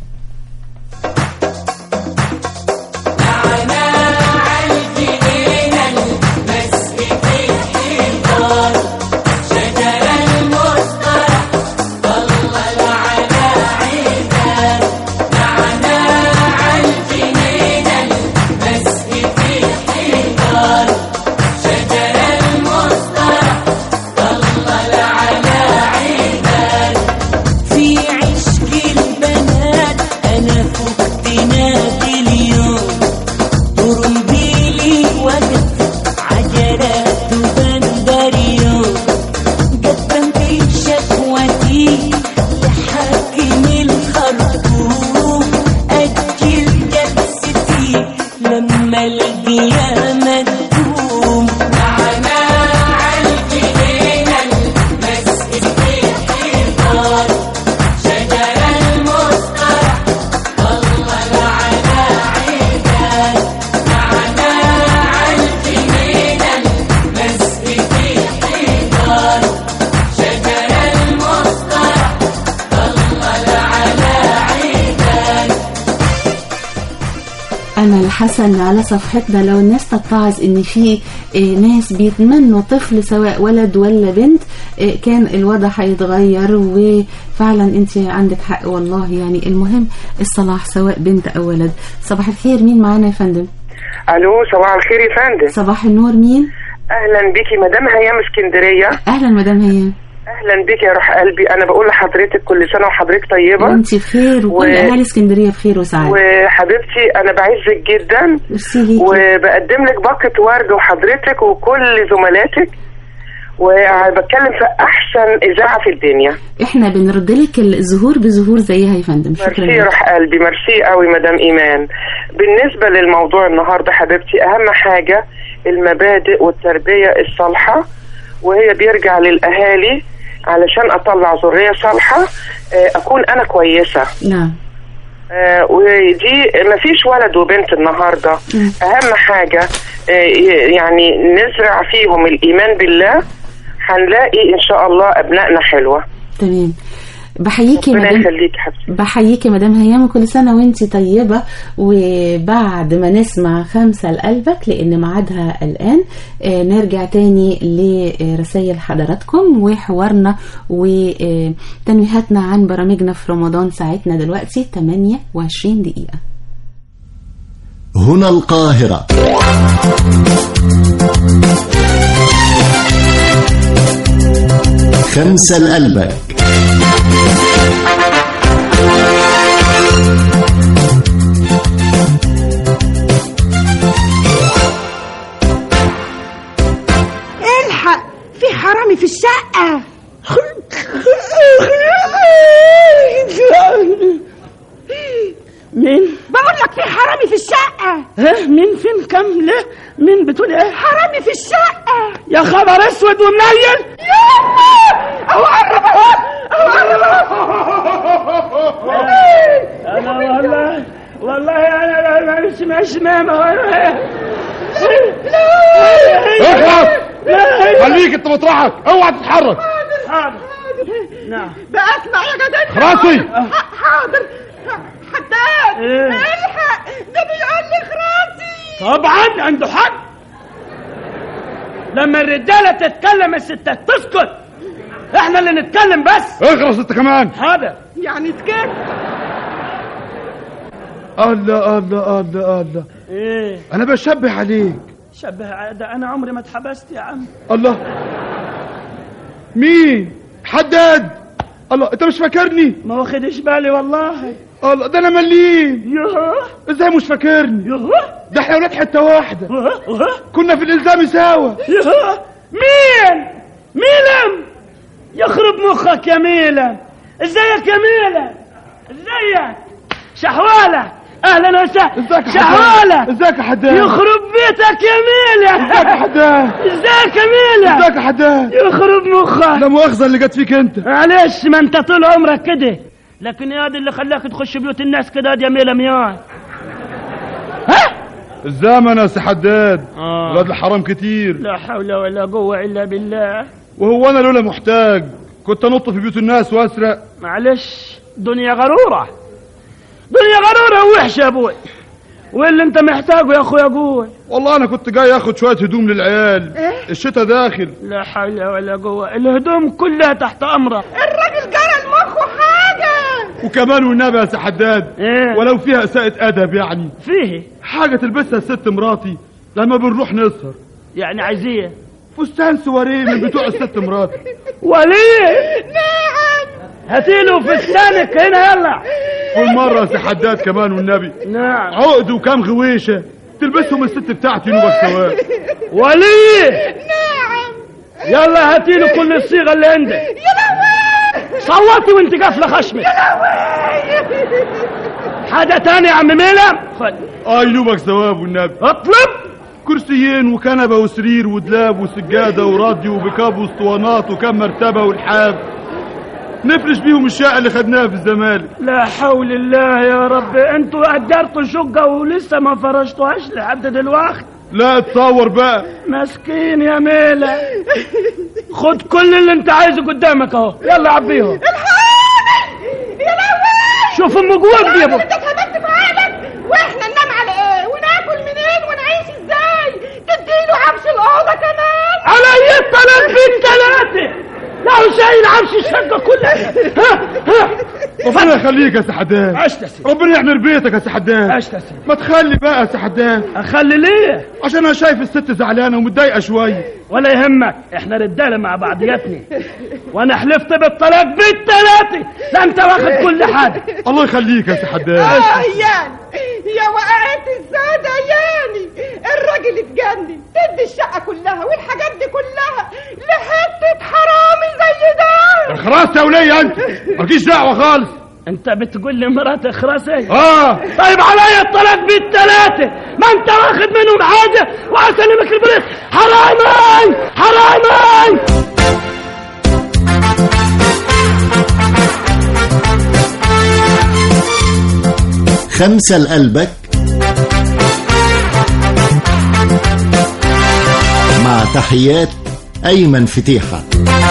حسن على صفحتنا، لو الناس تتعظ ان في ناس بيتمنوا طفل سواء ولد ولا بنت كان الوضع هيتغير، وفعلا انت عندك حق والله. يعني المهم الصلاح سواء بنت او ولد. صباح الخير، مين معانا يا فندم؟ الو صباح الخير يا فندم. صباح النور، مين؟ اهلا بيكي مدام هيام اسكندريه. اهلا مدام هيام. اهلا بيك يا روح قلبي، انا بقول لحضرتك كل سنه وحضرتك طيبه وانت بخير وكل و... اهالي اسكندريه بخير وسعاده. وحبيبتي انا بعزك جدا وبقدم لك باقه ورد وحضرتك وكل زملاتك، وبتكلم في احسن اذاعه في الدنيا. احنا بنرد لك الزهور بزهور زيها يا فندم. شكرا. ميرسي يا روح قلبي، ميرسي قوي مدام ايمان. بالنسبه للموضوع النهارده حبيبتي، اهم حاجه المبادئ والتربيه الصالحه، وهي بيرجع للاهالي علشان اطلع ذريه صالحه اكون انا كويسه. نعم. آه ودي مفيش ولد وبنت النهارده. م. اهم حاجه يعني نزرع فيهم الإيمان بالله، هنلاقي إن شاء الله أبنائنا حلوة. تمام. بحييكي ربنا مدام يخليك حبيبتي. بحييكي مدام هيام، كل سنة وانتي طيبة. وبعد ما نسمع خمسة لقلبك لأن ميعادها الآن، آه نرجع تاني لرسائل حضراتكم وحوارنا وتنويهاتنا عن برامجنا في رمضان. ساعتنا دلوقتي ثمانية وعشرين دقيقة. هنا القاهرة. خمسة لقلبك. الحق، في حرامي في الشقة. مين؟ بقول لك في حرامي في الشقة. ها؟ مين؟ فين؟ كم؟ ليه؟ مين بتقول ايه؟ حرامي في الشقة. يا خبر اسود ومنيل. يا او قرب او قرب. انا والله والله انا مش مش ماما. لا خليك انت مطرحك، اوعى تتحرك. حاضر. نعم. بأسمع يا جدع. خراسي. حاضر. حداد. الحق، ده بيقول لي خراسي. طبعا عنده حق. لما الرجاله تتكلم الستات تسكت، احنا اللي نتكلم بس. اخرس انت كمان. حاضر. يعني سكت. الله الله الله الله. ايه؟ انا بشبه عليك. شبه؟ ده انا عمري ما اتحبست يا عم. الله. مين؟ حداد. الله، انت مش فاكرني؟ ما واخدش بالي والله. الله، ده انا مليم. يوه، ازاي مش فاكرني؟ يوه، ده احنا ولاد حته واحده. يوه، كنا في الالزام سوا. يوه. مين؟ ميلم. يخرب مخك يا ميلم. ازيك يا ميلم؟ ازيك؟ شحواله. اهلا وسهلا. ازيك يا شحواله؟ ازيك يا حداد؟ يخرب بيتك يا ميلم. ازيك يا حداد؟ ازيك يا ميلم؟ ازيك يا حداد؟ يخرب مخك. لا مؤاخذه اللي جت فيك انت. معلش، ما انت طول عمرك كده، لكن يا دي اللي خلاك تخش بيوت الناس كده يا ميلم يا. ها؟ الزمن يا سي حداد. آه. ولاد الحرام كتير. لا حول ولا قوه الا بالله. وهو انا لولا محتاج كنت انط في بيوت الناس واسرق. معلش، دنيا غروره، دنيا غروره وحشه يا ابوي. واللي انت محتاجه يا اخويا قول. والله انا كنت جاي اخد شويه هدوم للعيال. إيه؟ الشتاء داخل. لا حول ولا قوه. الهدوم كلها تحت امرك. الراجل جرى المخ حاجه. وكمان والنبي يا سي حداد. إيه؟ ولو فيها اساءة ادب يعني. فيه حاجه تلبسها الست مراتي لما بنروح نسهر. يعني عايزيه فستان سواريه من بتوع الست مراتي. وليه؟ نعم. هاتيله فستانك هنا يلا. كل مرة يا سي حداد كمان والنبي. نعم. عقد وكام غويشة تلبسهم الست بتاعتي نوبة سواد. وليه؟ نعم. يلا هاتيله كل الصيغة اللي عندك. يا لهوي. صوتي وانت قافلة خشمك. يا لهوي. حاجة تانية يا عم ميلم؟ خد. اي نوبك ثواب والنبي. اطلب. كرسيين وكنبة وسرير ودلاب وسجادة وراديو وبكاب واسطوانات وكم مرتبة والحاف نفرش بيهم الشقة اللي خدناها في الزمالك. لا حول الله يا رب. انتوا اجرتوا شقة ولسه ما فرشتوهاش لحد دلوقتي. لا اتصور بقى. مسكين يا ميلة. خد كل اللي انت عايزه قدامك اهو، يلا عبيهم. الحقوني يا لهوي. شوف ام جواب دي يا ابو. انت اتهبت في عقلك. واحنا ننام على ايه وناكل منين ونعيش ازاي؟ تديله عفش الاوضه كمان. على الطلاق بالثلاثه. لا شايل عفش الشقه كلها. ها ها. ربنا يخليك يا سي حداد. اشتسي. ربنا يعمر بيتك يا سي حداد. اشتسي. ما تخلي بقى يا سي حداد. اخلي ليه؟ عشان انا شايف الست زعلانه ومتضايقه شويه. ولا يهمك، احنا رجاله مع بعضياتنا. وانا حلفت بالطلاق بالثلاثه. لا انت واخد كل حاجه. الله يخليك يا سي حداد. عيان يا وقعت الزاد عياني. الراجل اتجنن. تدي الشقه كلها والحاجات دي كلها لحته حرامي زي ده. خلاص يا وليه انت مالكيش دعوه خالص. انت بتقول لي مراتي خراسي؟ اه. طيب عليا الطلاق بالثلاثه. ما انت واخد منهم حاجه واسلمك البوليس. حرامي حرامي. خمسة لقلبك. مع تحيات أيمن فتيحة.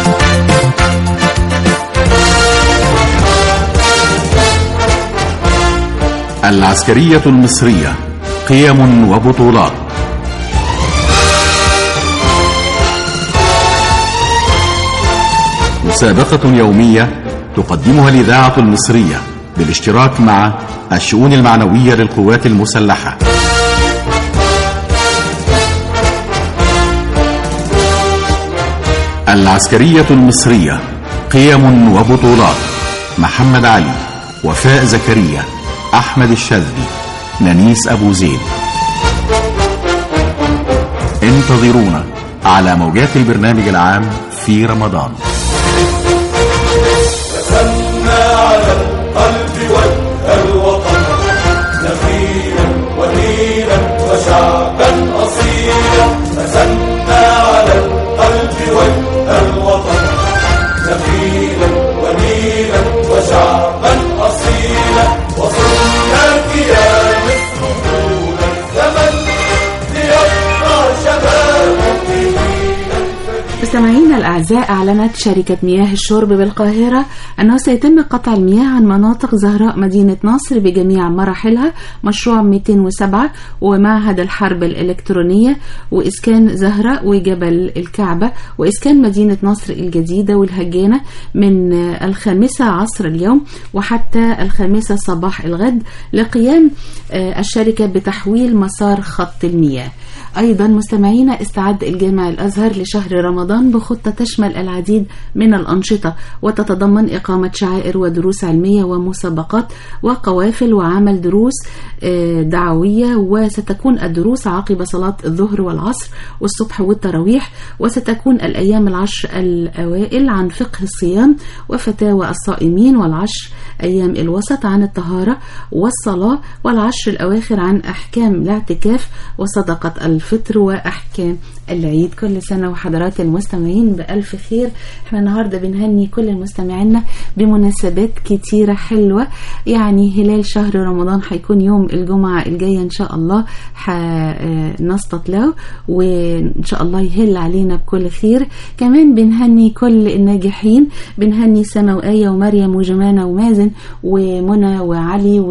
العسكرية المصرية، قيم وبطولات. مسابقة يومية تقدمها الإذاعة المصرية بالاشتراك مع الشؤون المعنوية للقوات المسلحة. العسكرية المصرية، قيم وبطولات. محمد علي، وفاء زكريا، أحمد الشاذلي، نانيس أبو زيد. انتظرونا على موجات البرنامج العام في رمضان. رسمنا على القلب والوطن نخيلا ونيلا وشعبا أصيلا. رسمنا على القلب والوطن نخيلا ونيلا وشعبا أصيلا. وصلناك يا مصر طول الزمن ليبقى شبابك. مستمعينا الأعزاء، أعلنت شركة مياه الشرب بالقاهرة أنه سيتم قطع المياه عن مناطق زهراء مدينة نصر بجميع مراحلها، مشروع مئتين وسبعة ومعهد الحرب الإلكترونية وإسكان زهراء وجبل الكعبة وإسكان مدينة نصر الجديدة والهجانة من الخامسة عصر اليوم وحتى الخامسة صباح الغد، لقيام الشركة بتحويل مسار خط المياه. أيضا مستمعينا، استعد الجامع الأزهر لشهر رمضان بخطة تشمل العديد من الأنشطة وتتضمن إقامة شعائر ودروس علمية ومسابقات وقوافل وعمل دروس دعوية، وستكون الدروس عقب صلاة الظهر والعصر والصبح والتراويح، وستكون الأيام العشر الأوائل عن فقه الصيام وفتاوى الصائمين، والعشر أيام الوسط عن الطهارة والصلاة، والعشر الأواخر عن أحكام الاعتكاف وصدقة الفطر وأحكام العيد. كل سنة وحضرات المستمعين بألف خير. احنا النهاردة بنهني كل المستمعين بمناسبات كتيرة حلوة، يعني هلال شهر رمضان هيكون يوم الجمعة الجاية إن شاء الله هنستطلعه وإن شاء الله يهل علينا بكل خير. كمان بنهني كل الناجحين، بنهني سما وآية ومريم وجمانة ومازن ومنى وعلي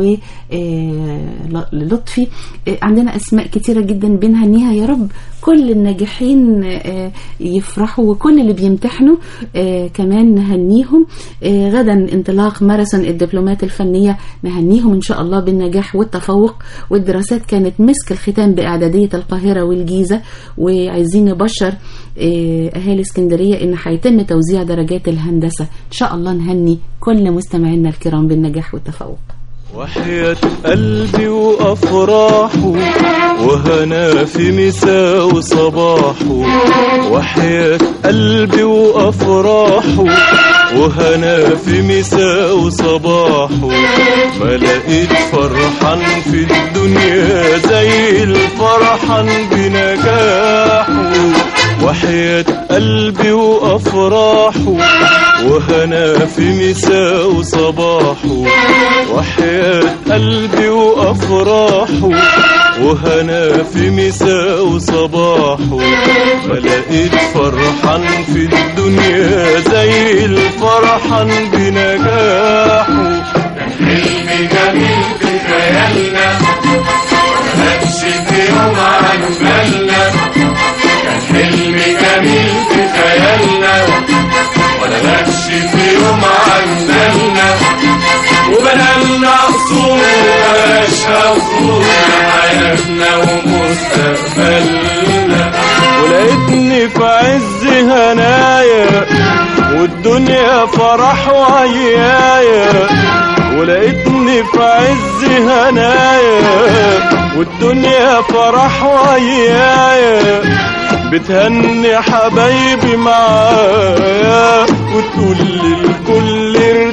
ولطفي. عندنا أسماء كتيرة جدا بنهنيها، يا رب كل الناجحين يفرحوا وكل اللي بيمتحنوا كمان نهنيهم. غدا انطلاق ماراثون الدبلومات الفنية، نهنيهم إن شاء الله بالنجاح والتفوق. والدراسات كانت مسك الختام بإعدادية القاهرة والجيزة، وعايزين نبشر أهالي اسكندرية إن هيتم توزيع درجات الهندسة. إن شاء الله نهني كل مستمعينا الكرام بالنجاح والتفوق. وحياة قلبي وأفراحه وهنا في مساء وصباحه. وحياة قلبي وأفراحه وهنا في مساء وصباحه. ما لقيت فرحان في الدنيا زي الفرحان بنجاحه. وحياة قلبي وأفراحه وهنا في مساء وصباحه. وحياة قلبي وأفراحه وهنا في مساء وصباحه. ما لقيت فرحان في الدنيا زي الفرحان بنجاحه. كان حلم جميل في خيالنا مبقاش في يوم عن بالنا. كان حلم جميل في خيالنا ولا بقاش في يوم عن بالنا. وبنالنا أصول مبقاش أصول حياتنا ومستقبلنا. ولقيتني في عز هنايا والدنيا فرح وعيايا. ولقيتني في عز هنايا والدنيا فرح وعيايا. بتهني حبايبي معايا وتقول للكل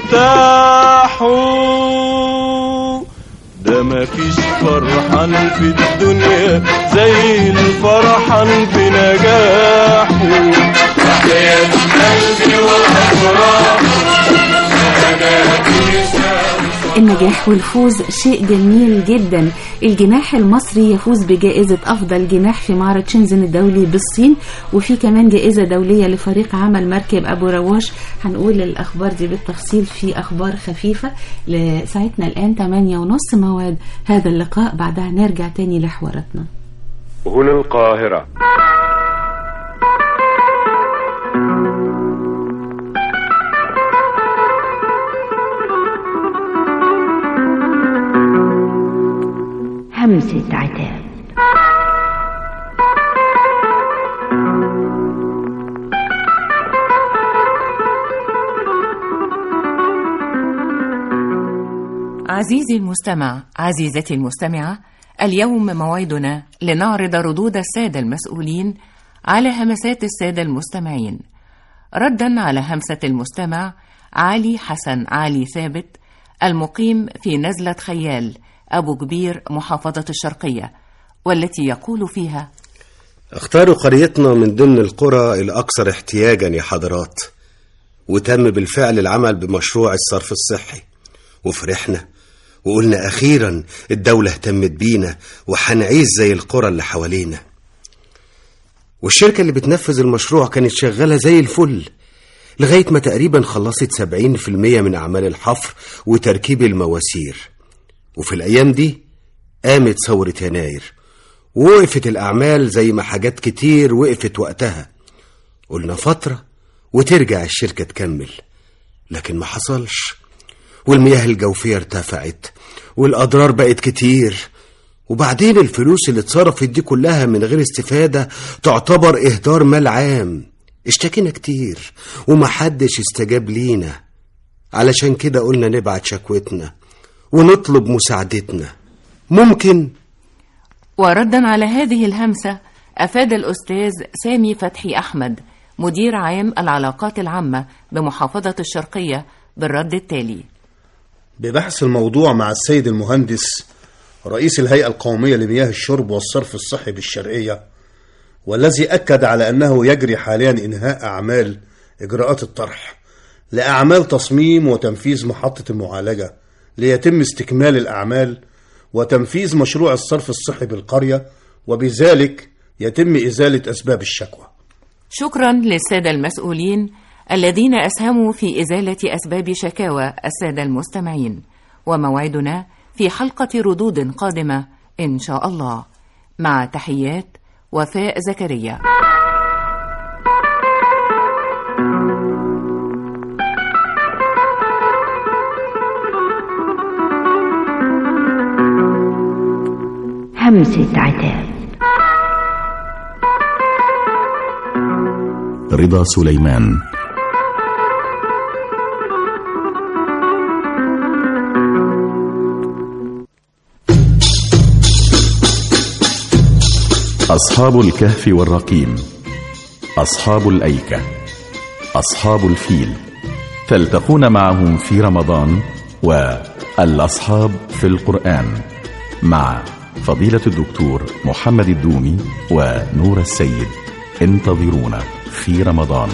ارتاحوا. ده مفيش فرحان في الدنيا زي الفرحان بنجاحه. وحياة قلبي وأفراحه وأنا في سامسة النجاح والفوز شيء جميل جدا. الجناح المصري يفوز بجائزة أفضل جناح في معرض شنزن الدولي بالصين، وفي كمان جائزة دولية لفريق عمل مركب أبو رواش. هنقول الأخبار دي بالتفصيل في أخبار خفيفة. لساعتنا الآن ثمانية ونص موعد هذا اللقاء، بعدها نرجع تاني لحواراتنا. هنا القاهرة. همسة عتاب. عزيزي المستمع، عزيزتي المستمعة، اليوم موعدنا لنعرض ردود السادة المسؤولين على همسات السادة المستمعين، ردا على همسة المستمع علي حسن علي ثابت المقيم في نزلة خيال أبو كبير محافظة الشرقية، والتي يقول فيها: اختاروا قريتنا من ضمن القرى الأكثر احتياجا يا حضرات، وتم بالفعل العمل بمشروع الصرف الصحي، وفرحنا وقلنا أخيرا الدولة اهتمت بينا وحنعيش زي القرى اللي حوالينا. والشركة اللي بتنفذ المشروع كانت شغالة زي الفل لغاية ما تقريبا خلصت سبعين في المية من أعمال الحفر وتركيب المواسير. وفي الأيام دي قامت ثورة يناير ووقفت الأعمال زي ما حاجات كتير وقفت وقتها. قلنا فترة وترجع الشركة تكمل، لكن ما حصلش، والمياه الجوفية ارتفعت والأضرار بقت كتير. وبعدين الفلوس اللي اتصرفت دي كلها من غير استفادة تعتبر إهدار مال عام. اشتكينا كتير ومحدش استجاب لينا، علشان كده قلنا نبعت شكوتنا ونطلب مساعدتنا. ممكن؟ وردا على هذه الهمسة أفاد الأستاذ سامي فتحي أحمد مدير عام العلاقات العامة بمحافظة الشرقية بالرد التالي: ببحث الموضوع مع السيد المهندس رئيس الهيئة القومية لمياه الشرب والصرف الصحي بالشرقية، والذي أكد على أنه يجري حاليا إنهاء أعمال إجراءات الطرح لأعمال تصميم وتنفيذ محطة المعالجة ليتم استكمال الأعمال وتنفيذ مشروع الصرف الصحي بالقرية، وبذلك يتم إزالة أسباب الشكوى. شكرا للسادة المسؤولين الذين أسهموا في إزالة أسباب شكاوى السادة المستمعين، وموعدنا في حلقة ردود قادمة إن شاء الله. مع تحيات وفاء زكريا. همسة عتاب. رضا سليمان. أصحاب الكهف والرقيم، أصحاب الأيكة، أصحاب الفيل، تلتقون معهم في رمضان والأصحاب في القرآن مع فضيلة الدكتور محمد الدومي ونور السيد. انتظرونا في رمضان.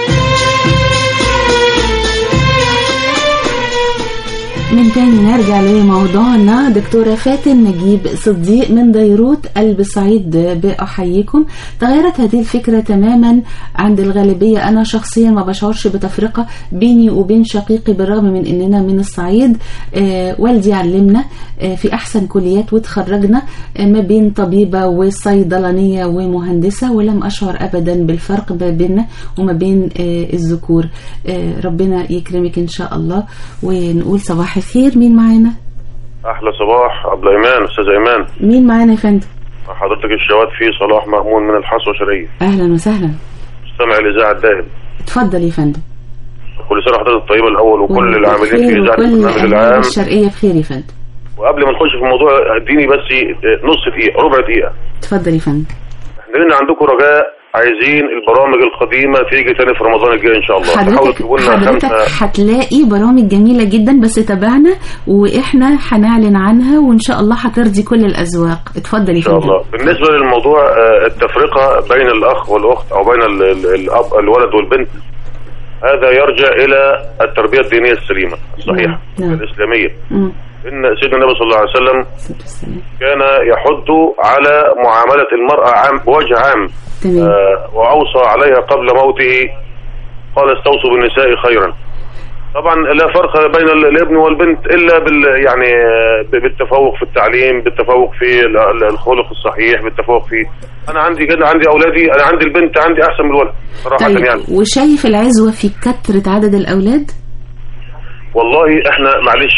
من تاني نرجع لموضوعنا. دكتورة فاتن نجيب صديق من ديروت قلب الصعيد بأحييكم. تغيرت هذه الفكرة تماما عند الغالبية. أنا شخصيا ما بشعرش بتفرقة بيني وبين شقيقي بالرغم من أننا من الصعيد. آه والدي علمنا آه في أحسن كليات وتخرجنا آه ما بين طبيبة وصيدلانية ومهندسة، ولم أشعر أبدا بالفرق ما بيننا وما بين آه الذكور. آه ربنا يكرمك إن شاء الله. ونقول صباح خير. مين معانا؟ احلى صباح. عبد الايمان. استاذ ايمان. مين معانا يا فندم؟ حضرتك الشواد فيه صلاح مأمون من الحصوة شرقية. اهلا وسهلا. استمع الاذاعه الدائم. اتفضل يا فندم. كل سنه حضرتك طيبه الاول وكل العاملين في اذاعه البرنامج العام الشرقيه بخير يا فندم. وقبل ما نخش في الموضوع اديني بس نص دقيقه ربع دقيقه. اتفضل يا فندم. احنا لنا عندكم رجاء، عايزين البرامج القديمة تيجي تاني في رمضان الجاي ان شاء الله. حضرتك, حضرتك هتلاقي برامج جميلة جدا، بس تابعنا واحنا هنعلن عنها وان شاء الله هترضي كل الاذواق. اتفضل يا فندم. ان شاء الله. بالنسبة للموضوع التفرقة بين الاخ والاخت او بين ال ال الاب الولد والبنت، هذا يرجع الى التربيه الدينيه السليمه الصحيحه نعم. الاسلاميه. مم. ان سيدنا النبي صلى الله عليه وسلم كان يحض على معامله المراه عام بوجه عام، آه واوصى عليها قبل موته، قال استوصوا بالنساء خيرا. طبعا لا فرق بين الابن والبنت الا بال يعني بالتفوق في التعليم، بالتفوق في الخلق الصحيح، بالتفوق في انا عندي كده عندي اولادي، انا عندي البنت عندي احسن من الولد صراحه. طيب يعني وشايف العزوه في كثره عدد الاولاد؟ والله احنا معلش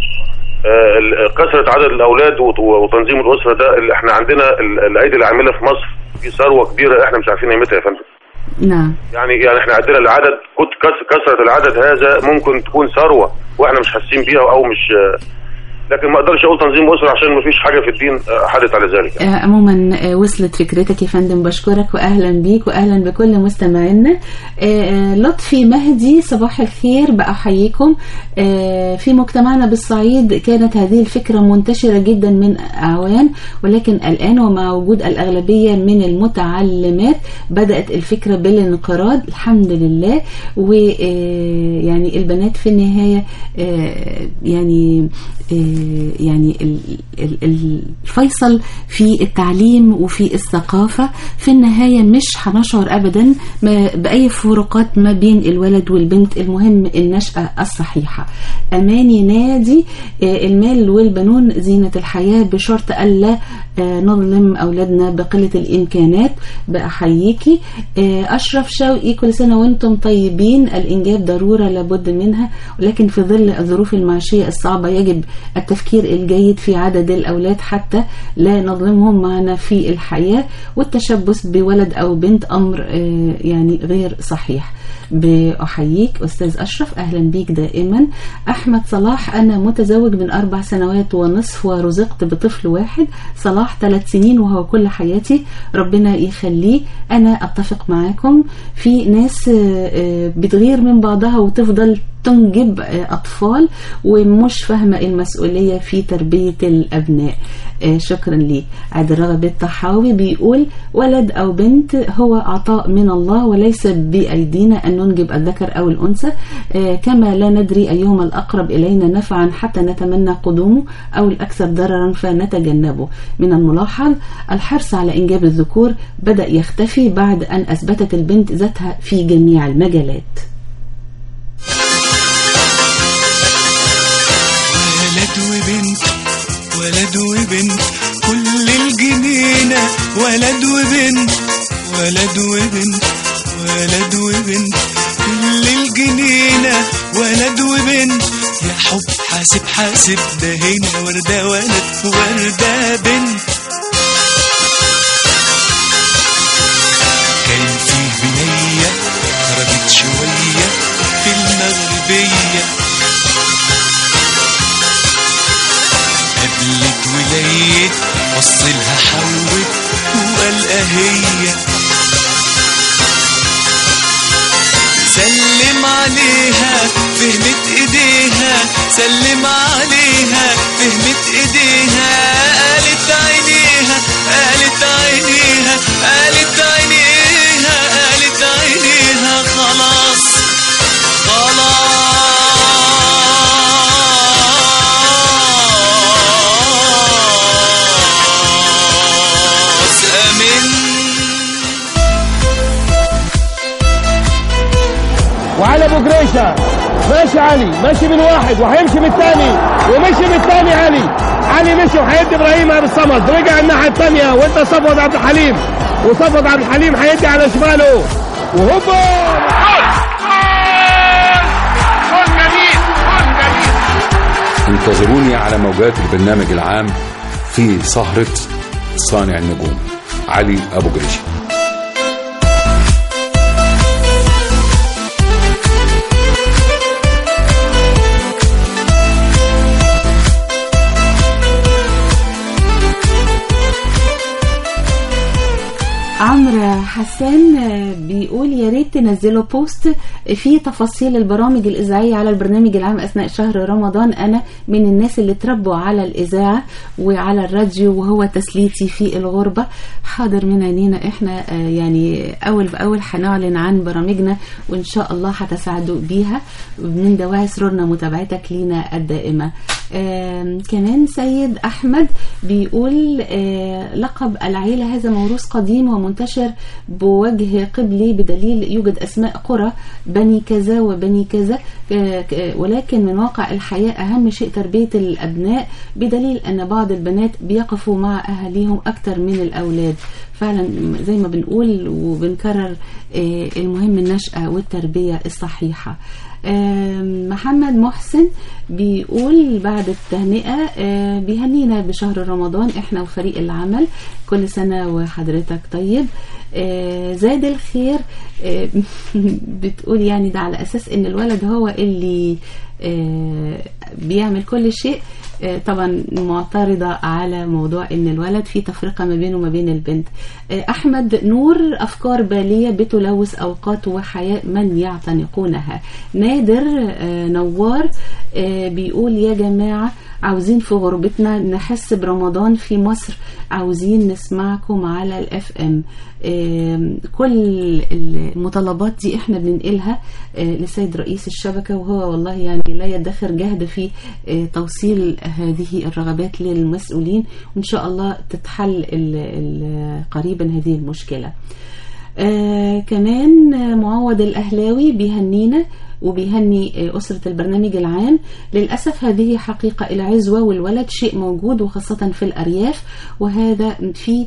آه كثره عدد الاولاد وتنظيم الاسره ده اللي احنا عندنا الايدي العامله في مصر في ثروه كبيره احنا مش عارفين قيمتها يا فندم. نعم. يعني يعني احنا عندنا العدد كنت كثره العدد هذا ممكن تكون ثروه واحنا مش حاسين بيها او مش، لكن ما اقدرش اقول تنظيم اسره عشان ما فيش حاجه في الدين حدث على ذلك. يعني. عموما وصلت فكرتك يا فندم، بشكرك واهلا بيك واهلا بكل مستمعينا. لطفي مهدي صباح الخير، بأحييكم. في مجتمعنا بالصعيد كانت هذه الفكره منتشره جدا من اعوام، ولكن الان ومع وجود الاغلبيه من المتعلمات بدات الفكره بالانقراض الحمد لله. ويعني البنات في النهايه يعني يعني الفيصل في التعليم وفي الثقافة في النهاية مش هنشعر أبدا بأي فروقات ما بين الولد والبنت، المهم النشأة الصحيحة. أماني نادي المال والبنون زينة الحياة بشرط ألا نظلم أولادنا بقلة الإمكانات، بأحييكي. أشرف شوقي كل سنة وانتم طيبين، الإنجاب ضرورة لابد منها، ولكن في ظل الظروف المعيشية الصعبة يجب التفكير الجيد في عدد الأولاد حتى لا نظلمهم معنا في الحياة، والتشبث بولد أو بنت أمر يعني غير صحيح. بأحييك أستاذ أشرف، أهلا بيك دائما. أحمد صلاح أنا متزوج من أربع سنوات ونصف ورزقت بطفل واحد، صلاح ثلاث سنين وهو كل حياتي، ربنا يخليه. أنا أتفق معاكم، في ناس بتغير من بعضها وتفضل تنجب أطفال ومش فاهمة المسؤولية في تربية الأبناء. شكرا لي. عبد الرغب الطحاوي بيقول ولد أو بنت هو عطاء من الله وليس بأيدينا أن ننجب الذكر أو الأنثى، كما لا ندري أيهما الأقرب إلينا نفعا حتى نتمنى قدومه أو الأكثر ضررا فنتجنبه. من الملاحظ الحرص على إنجاب الذكور بدأ يختفي بعد أن أثبتت البنت ذاتها في جميع المجالات. ولد وبنت ولد وبنت كل الجنينة، ولد وبنت ولد وبنت ولد وبنت كل الجنينة، ولد وبنت يا حب حاسب حاسب ده هنا وردة ولد وردة بنت. كان فيه بنية خرجت شوية في المغربية، قبلت وليت وصلها حوت وقال هي، سلم عليها فهمت ايديها، سلم عليها فهمت ايديها، قالت عينيها قالت عينيها قالت عينيها قالت عينيها خلاص خلاص وعلى ابو جريشه ماشي علي، ماشي من واحد وهيمشي من الثاني ومشي من الثاني علي، علي مشي وهيدي ابراهيم ابو الصمد، رجع الناحيه الثانيه وانت صفوت عبد الحليم، وصفوت عبد الحليم هيدي على شماله وهوبا جول جميل جول جميل. انتظروني على موجات البرنامج العام في سهرة صانع النجوم. علي ابو جريشه. عمرو حسان بيقول يا ريت تنزلوا بوست فيه تفاصيل البرامج الإذاعية على البرنامج العام أثناء شهر رمضان. أنا من الناس اللي تربوا على الإذاعة وعلى الراديو وهو تسليتي في الغربة. حاضر من عينينا، احنا يعني أول بأول هنعلن عن برامجنا وإن شاء الله هتساعدوا بيها، من دواعي سرورنا متابعتك لينا الدائمة. كمان سيد أحمد بيقول لقب العيلة هذا موروث قديم ومنتشر بوجه قبلي، بدليل يوجد أسماء قرى بني كذا وبني كذا، ولكن من واقع الحياة أهم شيء تربية الأبناء، بدليل أن بعض البنات بيقفوا مع أهاليهم أكتر من الأولاد. فعلا زي ما بنقول وبنكرر المهم النشأة والتربية الصحيحة. محمد محسن بيقول بعد التهنئة بيهنينا بشهر رمضان احنا وفريق العمل، كل سنة وحضرتك طيب. زاد الخير بتقول يعني ده على أساس ان الولد هو اللي بيعمل كل شيء. طبعا معترضة على موضوع ان الولد في تفرقة ما بينه وما بين البنت. احمد نور افكار بالية بتلوث اوقات وحياة من يعتنقونها. نادر نوار بيقول يا جماعة عاوزين في غربتنا نحس برمضان في مصر، عاوزين نسمعكم على الاف ام. كل المطالبات دي احنا بننقلها لسيد رئيس الشبكة، وهو والله يعني لا يدخر جهد في توصيل هذه الرغبات للمسؤولين، وإن شاء الله تتحل قريبا هذه المشكلة. كمان معوض الأهلاوي بيهنينا وبيهني أسرة البرنامج العام. للأسف هذه حقيقة، العزوة والولد شيء موجود وخاصة في الأرياف، وهذا في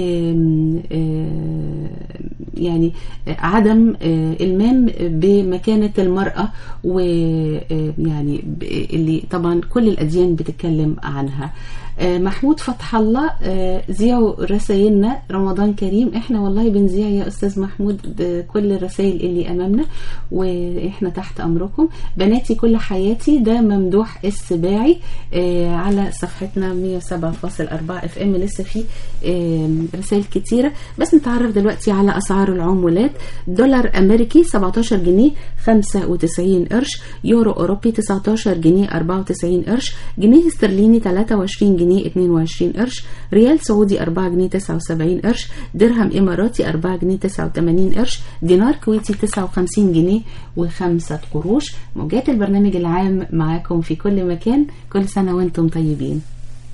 يعني عدم المام بمكانة المرأة، ويعني اللي طبعا كل الأديان بتتكلم عنها. محمود فتح الله زيعوا رسائلنا رمضان كريم. احنا والله بنزيع يا أستاذ محمود كل الرسائل اللي أمامنا واحنا تحت أمركم. بناتي كل حياتي ده ممدوح السباعي على صفحتنا مية وسبعة فاصل أربعة اف ام. لسه في رسائل كتيرة، بس نتعرف دلوقتي على أسعار العمولات. دولار أمريكي سبعتاشر جنيه خمسة وتسعين قرش، يورو أوروبي تسعتاشر جنيه أربعة وتسعين قرش، جنيه استرليني تلاتة وعشرين جنيه اتنين وعشرين قرش، ريال سعودي أربعة جنيه تسعة وسبعين قرش، درهم إماراتي أربعة جنيه تسعة وتمانين قرش، دينار كويتي تسعة وخمسين جنيه وخمسة قروش. موجات البرنامج العام معاكم في كل مكان، كل سنة وانتم طيبين.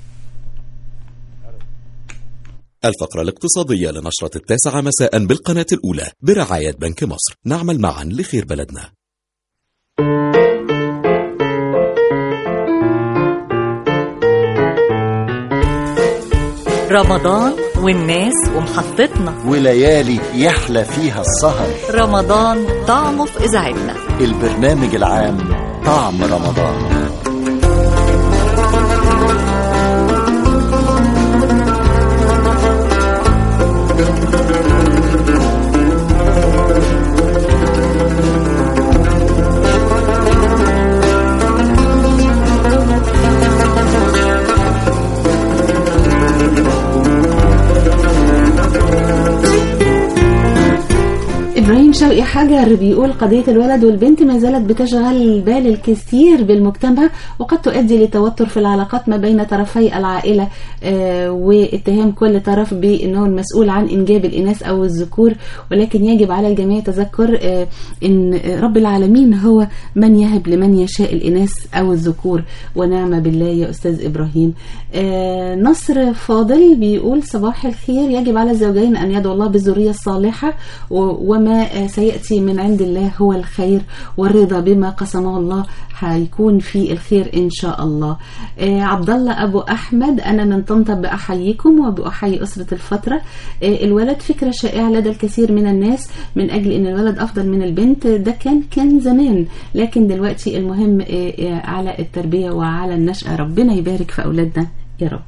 الفقرة الاقتصادية لنشرة التاسعة مساء بالقناة الأولى برعاية بنك مصر. نعمل معا لخير بلدنا. رمضان والناس ومحطتنا وليالي يحلى فيها السهر. رمضان طعمه في إذاعتنا. البرنامج العام طعم رمضان. إبراهيم شوقي حجر بيقول قضية الولد والبنت ما زالت بتشغل بال الكثير بالمجتمع، وقد تؤدي لتوتر في العلاقات ما بين طرفي العائلة، آه واتهام كل طرف بأنه المسؤول عن إنجاب الإناث أو الذكور. ولكن يجب على الجميع تذكر آه إن رب العالمين هو من يهب لمن يشاء الإناث أو الذكور، ونعم بالله يا أستاذ إبراهيم. آه نصر فاضل بيقول صباح الخير، يجب على الزوجين أن يدعو الله بالذرية الصالحة، وما سيأتي من عند الله هو الخير، والرضا بما قسمه الله هيكون في الخير إن شاء الله. آه عبد الله أبو أحمد، أنا من طنطا بأحييكم وبأحيي أسرة الفترة. آه الولد فكرة شائعة لدى الكثير من الناس من أجل أن الولد أفضل من البنت، ده كان كان زمان، لكن دلوقتي المهم آه آه على التربية وعلى النشأة. ربنا يبارك في أولادنا يا رب.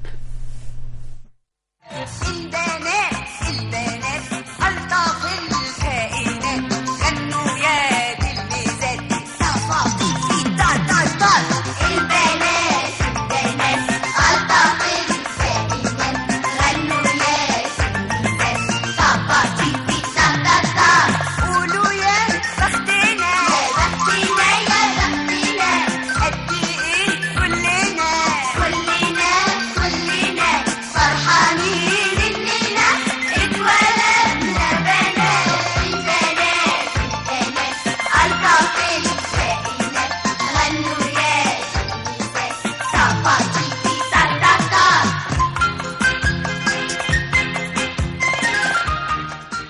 Bye.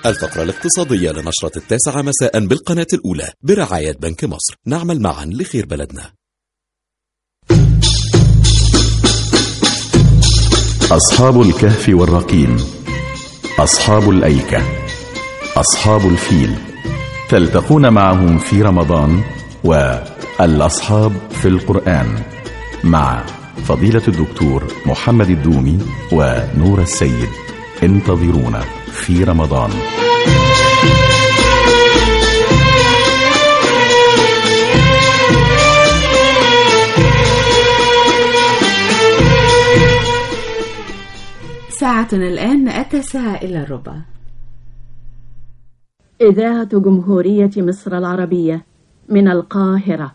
الفقرة الاقتصادية لنشرة التاسعة مساء بالقناة الأولى برعاية بنك مصر. نعمل معا لخير بلدنا. أصحاب الكهف والرقيم، أصحاب الأيكة، أصحاب الفيل، تلتقون معهم في رمضان والأصحاب في القرآن مع فضيلة الدكتور محمد الدومي ونور السيد. انتظرونا في رمضان. ساعتنا الآن التاسعة إلى الربع. إذاعة جمهورية مصر العربية من القاهرة.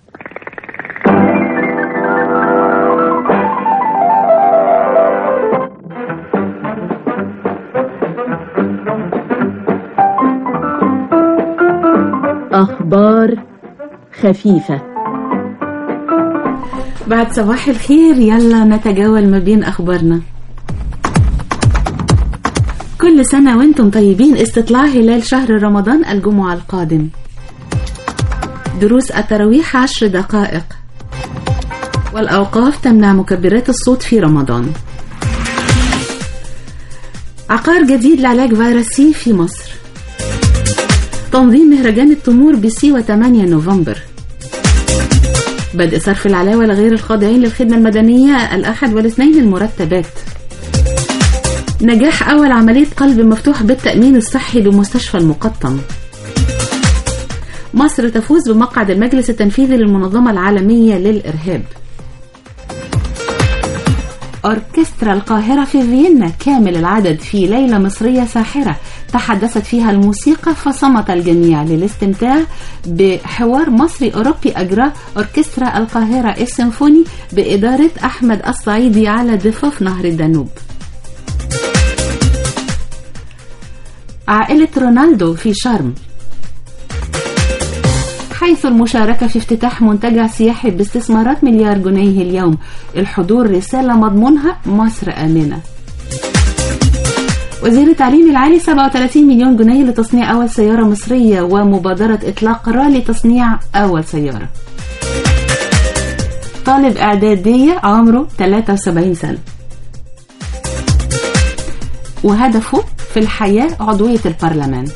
أخبار خفيفة. بعد صباح الخير يلا نتجول ما بين أخبارنا. كل سنة وانتم طيبين. استطلاع هلال شهر رمضان الجمعة القادم. دروس التراويح عشر دقائق. والأوقاف تمنع مكبرات الصوت في رمضان. عقار جديد لعلاج فيروس سي في مصر. تنظيم مهرجان التمور بسيوة ثمانية نوفمبر. بدء صرف العلاوة لغير الخاضعين للخدمة المدنية الأحد والاثنين المرتبات. نجاح أول عملية قلب مفتوح بالتأمين الصحي بمستشفى المقطم. مصر تفوز بمقعد المجلس التنفيذي للمنظمة العالمية للإرهاب. أوركسترا القاهرة في فيينا كامل العدد في ليلة مصرية ساحرة تحدثت فيها الموسيقى فصمت الجميع للاستمتاع بحوار مصري أوروبي أجراه أوركسترا القاهرة السيمفوني بإدارة أحمد الصعيدي على ضفاف نهر الدانوب. عائلة رونالدو في شرم، حيث المشاركة في افتتاح منتجع سياحي باستثمارات مليار جنيه اليوم. الحضور رسالة مضمونها مصر آمنة. وزير التعليم العالي سبعة وثلاثين مليون جنيه لتصنيع أول سيارة مصرية ومبادرة إطلاق رالي تصنيع أول سيارة. طالب إعدادية عمره ثلاثة وسبعين سنة وهدفه في الحياة عضوية البرلمان.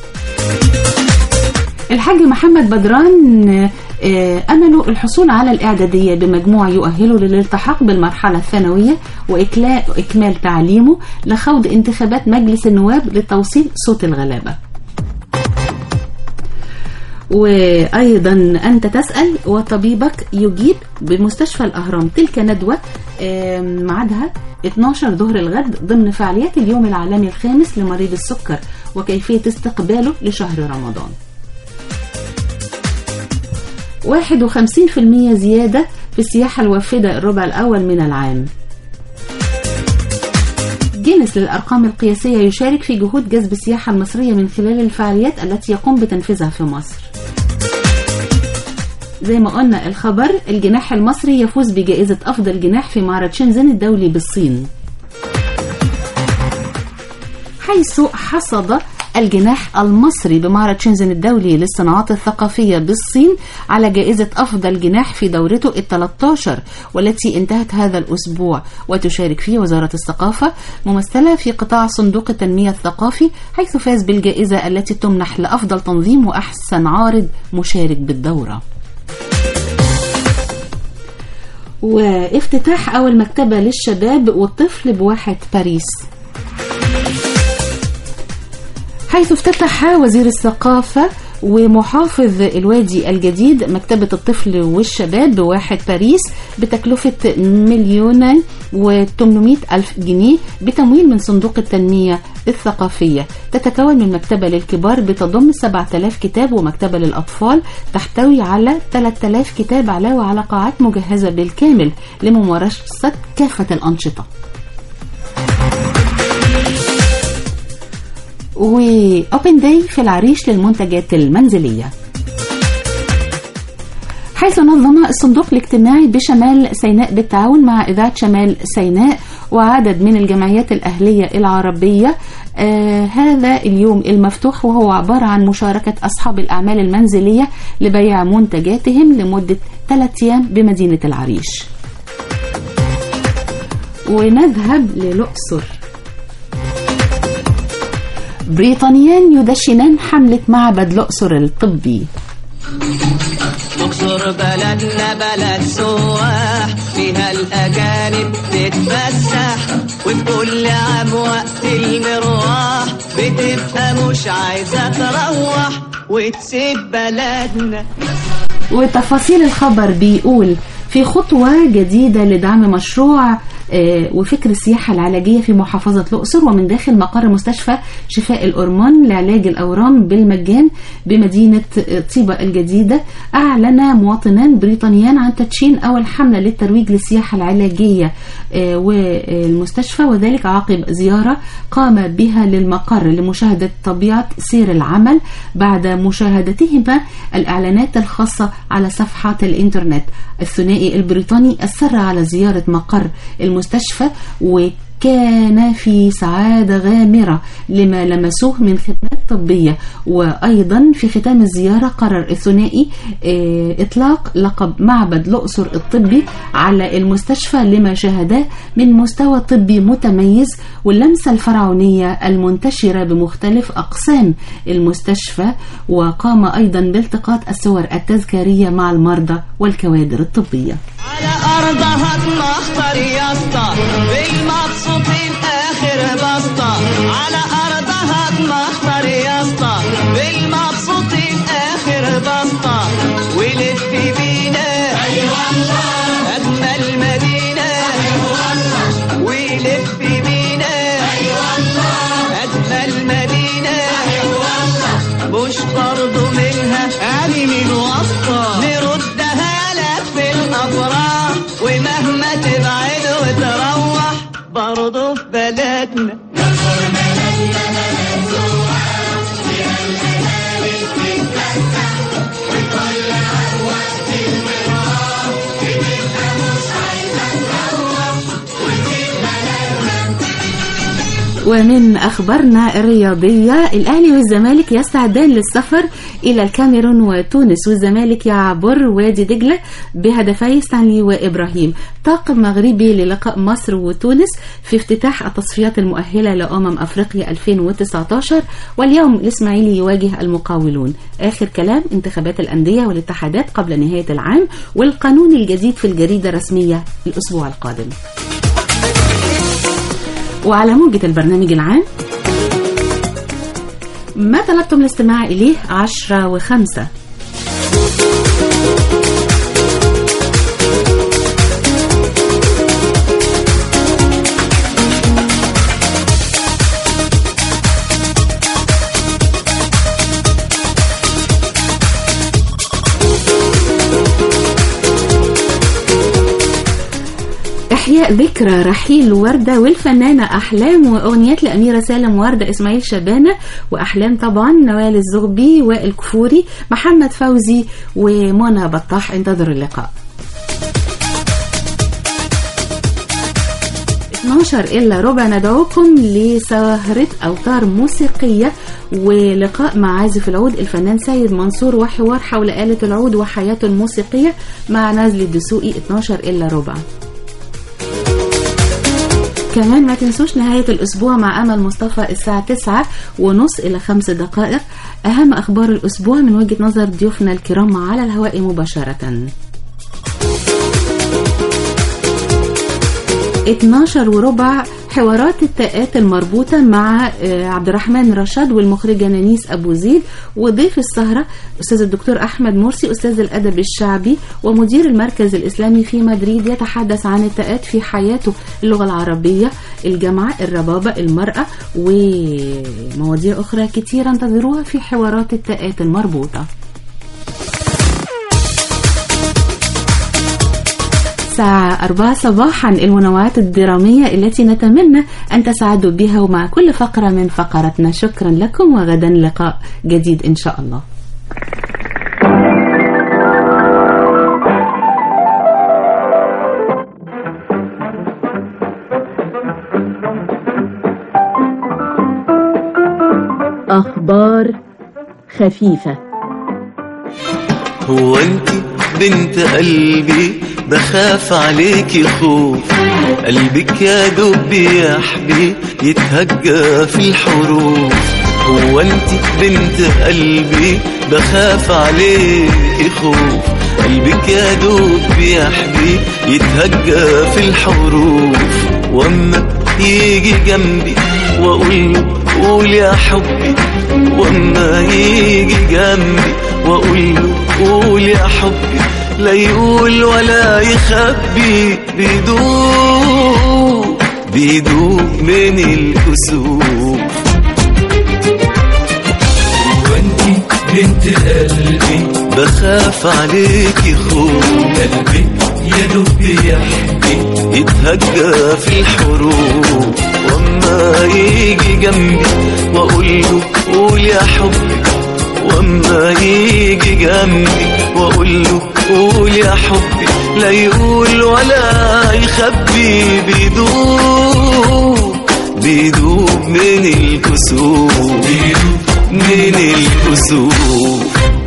الحاج محمد بدران أمله الحصول على الإعدادية بمجموع يؤهله للالتحاق بالمرحلة الثانوية وإكمال تعليمه لخوض انتخابات مجلس النواب لتوصيل صوت الغلابة. وأيضا أنت تسأل وطبيبك يجيب بمستشفى الأهرام. تلك ندوة معادها اثناشر ظهر الغد ضمن فعاليات اليوم العالمي الخامس لمريض السكر وكيفية استقباله لشهر رمضان. واحد وخمسين بالمئة زيادة في السياحة الوافدة الربع الأول من العام. جينيس للأرقام القياسية يشارك في جهود جذب السياحة المصرية من خلال الفعاليات التي يقوم بتنفيذها في مصر. زي ما قلنا الخبر، الجناح المصري يفوز بجائزة أفضل جناح في معرض شنزن الدولي بالصين، حيث حصد الجناح المصري بمعرض شنزن الدولي للصناعات الثقافية بالصين على جائزة أفضل جناح في دورته الثلاث عشر والتي انتهت هذا الأسبوع، وتشارك فيه وزارة الثقافة ممثلة في قطاع صندوق التنمية الثقافي، حيث فاز بالجائزة التي تمنح لأفضل تنظيم وأحسن عارض مشارك بالدورة. وافتتاح أول مكتبة للشباب والطفل بواحة باريس، حيث افتتح وزير الثقافة ومحافظ الوادي الجديد مكتبة الطفل والشباب بواحة باريس بتكلفة مليون وثمانمائة ألف جنيه بتمويل من صندوق التنمية الثقافية. تتكون من مكتبة للكبار بتضم سبعة آلاف كتاب ومكتبة للأطفال تحتوي على ثلاثة آلاف كتاب، علاوة على قاعات مجهزة بالكامل لممارسة كافة الأنشطة. وأوبن داي في العريش للمنتجات المنزلية، حيث نظم الصندوق الاجتماعي بشمال سيناء بالتعاون مع إذاعة شمال سيناء وعدد من الجمعيات الأهلية العربية. آه هذا اليوم المفتوح وهو عبارة عن مشاركة أصحاب الأعمال المنزلية لبيع منتجاتهم لمدة ثلاثة أيام بمدينة العريش. ونذهب للأقصر. بريطانيان يدشنان حملة معبد الأقصر الطبي. الأقصر بلدنا بلد سواح، فيها الأجانب تتفسح، وفي كل عام وقت المروح بتبقى مش عايزة تروح وتسيب بلدنا. وتفاصيل الخبر بيقول في خطوة جديدة لدعم مشروع وفكر السياحة العلاجية في محافظة الأقصر ومن داخل مقر مستشفى شفاء الأورمان لعلاج الأورام بالمجان بمدينة طيبة الجديدة. أعلن مواطنان بريطانيان عن تدشين أول حملة للترويج للسياحة العلاجية والمستشفى، وذلك عقب زيارة قام بها للمقر لمشاهدة طبيعة سير العمل بعد مشاهدتهما الإعلانات الخاصة على صفحة الإنترنت. الثنائي البريطاني أصر على زيارة مقر المستشفى وكان في سعادة غامرة لما لمسوه من خدمات طبية. وأيضا في ختام الزيارة قرر الثنائي إطلاق لقب معبد الأقصر الطبي على المستشفى لما شاهداه من مستوى طبي متميز واللمسة الفرعونية المنتشرة بمختلف أقسام المستشفى. وقام أيضا بالتقاط الصور التذكارية مع المرضى والكوادر الطبية. على أرضها تمخطر يا اسطى بالمبسوطين آخر بسطة، على أرضها تمخطر يا اسطى بالمبسوطين آخر بسطة، ولف بينا أيوة الله أجمل مدينة أيوة الله، ولف بينا أيوة الله أجمل مدينة أيوة الله، مش برضو منها علي من وسطة نردها لك في الأفراح، ومهما تبعد وتروح برضو في بلدنا. ومن أخبارنا الرياضية الأهلي والزمالك يستعدان للسفر إلى الكاميرون وتونس، والزمالك يعبر وادي دجلة بهدفي ستانلي وإبراهيم. طاقم مغربي للقاء مصر وتونس في افتتاح التصفيات المؤهلة لأمم أفريقيا ألفين وتسعة عشر، واليوم الإسماعيلي يواجه المقاولون. آخر كلام انتخابات الأندية والاتحادات قبل نهاية العام، والقانون الجديد في الجريدة الرسمية الأسبوع القادم. وعلى موجة البرنامج العام ما طلبتم الاستماع إليه عشرة وخمسة. إحياء ذكرى رحيل وردة والفنانة أحلام، وأغنيات لأميرة سالم، وردة إسماعيل شبانة، وأحلام طبعا نوال الزغبي والكفوري، محمد فوزي ومنى بطاح. انتظروا اللقاء. اثناشر إلا ربع ندعوكم لسهرة أوتار موسيقية ولقاء مع عازف العود الفنان سيد منصور، وحوار حول آلة العود وحياته الموسيقية مع نازلي الدسوقي. اثناشر إلا ربع. كمان ما تنسوش نهاية الأسبوع مع أمل مصطفى الساعة تسعة ونص إلى خمس دقائق. أهم أخبار الأسبوع من وجهة نظر ضيوفنا الكرام على الهواء مباشرة. اثناشر وربع حوارات التاءات المربوطة مع عبد الرحمن رشاد والمخرجة نانيس أبو زيد، وضيف السهرة أستاذ الدكتور أحمد مرسي أستاذ الأدب الشعبي ومدير المركز الإسلامي في مدريد، يتحدث عن التاءات في حياته، اللغة العربية، الجامعة، الربابة، المرأة ومواضيع أخرى كتيرة. انتظروها في حوارات التاءات المربوطة. الساعة أربعة صباحا المنوعات الدرامية التي نتمنى أن تسعدوا بها ومع كل فقرة من فقرتنا. شكرا لكم، وغدا لقاء جديد إن شاء الله. أخبار خفيفة. هو انت بنت قلبي بخاف عليكي خوف، قلبك يا دوب بيحبي يتهجى في الحروف. هو انت بنت قلبي بخاف عليكي خوف، قلبك يا دوب بيحبي يتهجى في الحروف. واما يجي جنبي واقول له قول يا حبي، واما يجي جنبي واقول له قول يا حبي، لا يقول ولا يخبي، بيدوب بيدوب من الكسوف. وانتي بنت قلبي بخاف عليكي خوف، قلبي يا دوب بيحبي يتهجى في الحروف. واما يجي جنبي واقول له قول يا حبي، واما يجي جنبي واقول له قول يا حبي، لا يقول ولا يخبي، بيدوب بيدوب من الكسوف، بيدوب من الكسوف.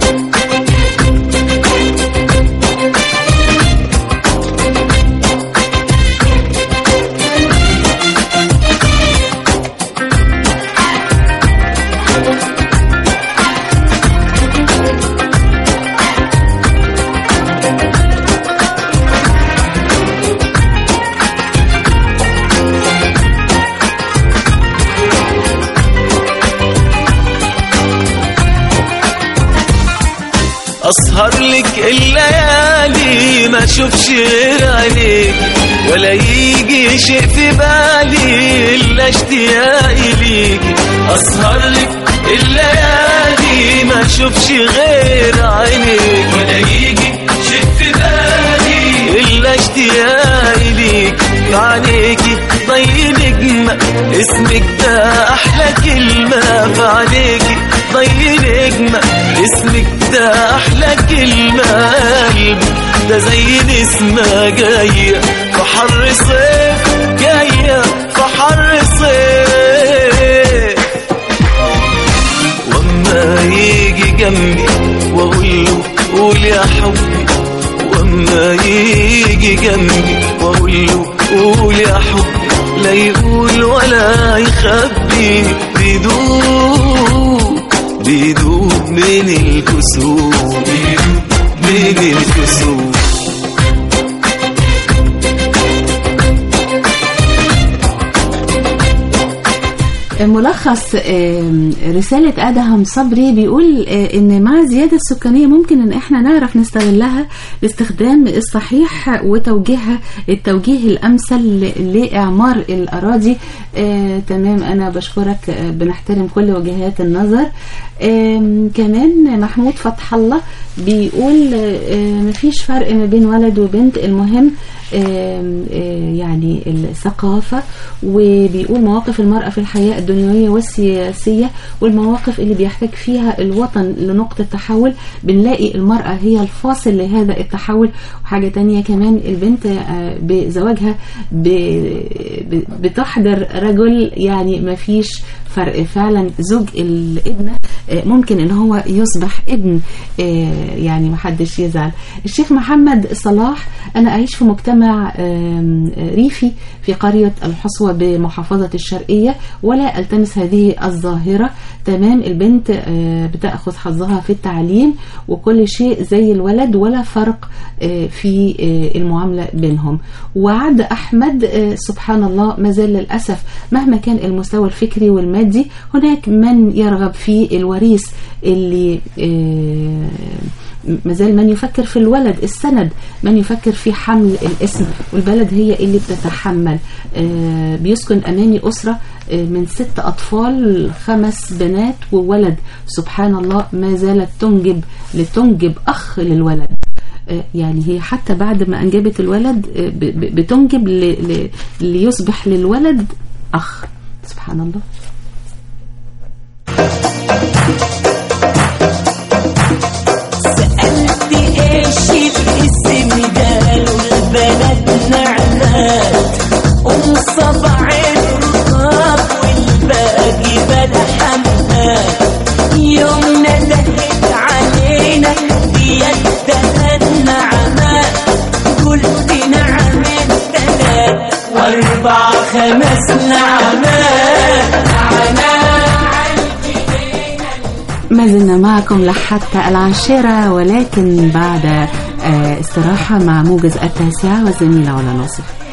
أسهر لك الليالي ما أشوفش غير عينيك، ولا يجي شيء في بالي إلا اشتياقي ليك. أسهر لك الليالي ما أشوفش غير عينيك، ولا يجي شيء في بالي إلا اشتياقي ليك. فعليكي ضي نجمة اسمك ده أحلى كلمة، فعليكي ضي نجمة اسمك ده أحلى كلمة. قلبي ده زي نسمة جاية في حر صيف، جاية في حر صيف. واما يجي جنبي واقول له قول يا حبي، واما يجي جنبي واقول له قول يا حبي، لا يقول ولا يخبي، بيدوب بيدوب من الكسوف، بيدوب من الكسوف. ملخص رسالة أدهم صبري بيقول إن مع الزيادة السكانية ممكن إن إحنا نعرف نستغلها باستخدام الصحيح وتوجيهها التوجيه الأمثل لإعمار الأراضي. آه، تمام، أنا بشكرك. آه، بنحترم كل وجهات النظر. آه، كمان محمود فتح الله بيقول آه، مفيش فرق ما بين ولد وبنت، المهم آه، آه، يعني الثقافة. وبيقول مواقف المرأة في الحياة الدنيوية والسياسية والمواقف اللي بيحتاج فيها الوطن لنقطة تحول، بنلاقي المرأة هي الفاصل لهذا التحول. وحاجة تانية كمان، البنت آه، بزواجها بتحضر رجل، يعني ما فيش فرق فعلا. زوج الابنة ممكن ان هو يصبح ابن، يعني محدش يزعل. الشيخ محمد صلاح، انا اعيش في مجتمع ريفي في قرية الحصوة بمحافظة الشرقية، ولا التمس هذه الظاهرة. تمام، البنت بتأخذ حظها في التعليم وكل شيء زي الولد، ولا فرق في المعاملة بينهم. وعد احمد، سبحان الله، ما زال للأسف مهما كان المستوى الفكري والمادي هناك من يرغب في الوريث اللي مازال من يفكر في الولد السند، من يفكر في حمل الاسم، والبلد هي اللي بتتحمل. بيسكن أمامي أسرة من ست أطفال، خمس بنات وولد، سبحان الله، ما زالت تنجب لتنجب أخ للولد. يعني هي حتى بعد ما أنجبت الولد بتنجب ليصبح للولد أخ، سبحان الله. سألت ايش الاسم ده، البلد نعنات ام صبع الرقاب والباقي بلا حمات. أربع خمس نعمات. ما زلنا معكم لحتى العاشرة، ولكن بعد استراحة مع موجز التاسعة والزميلة علا ناصر.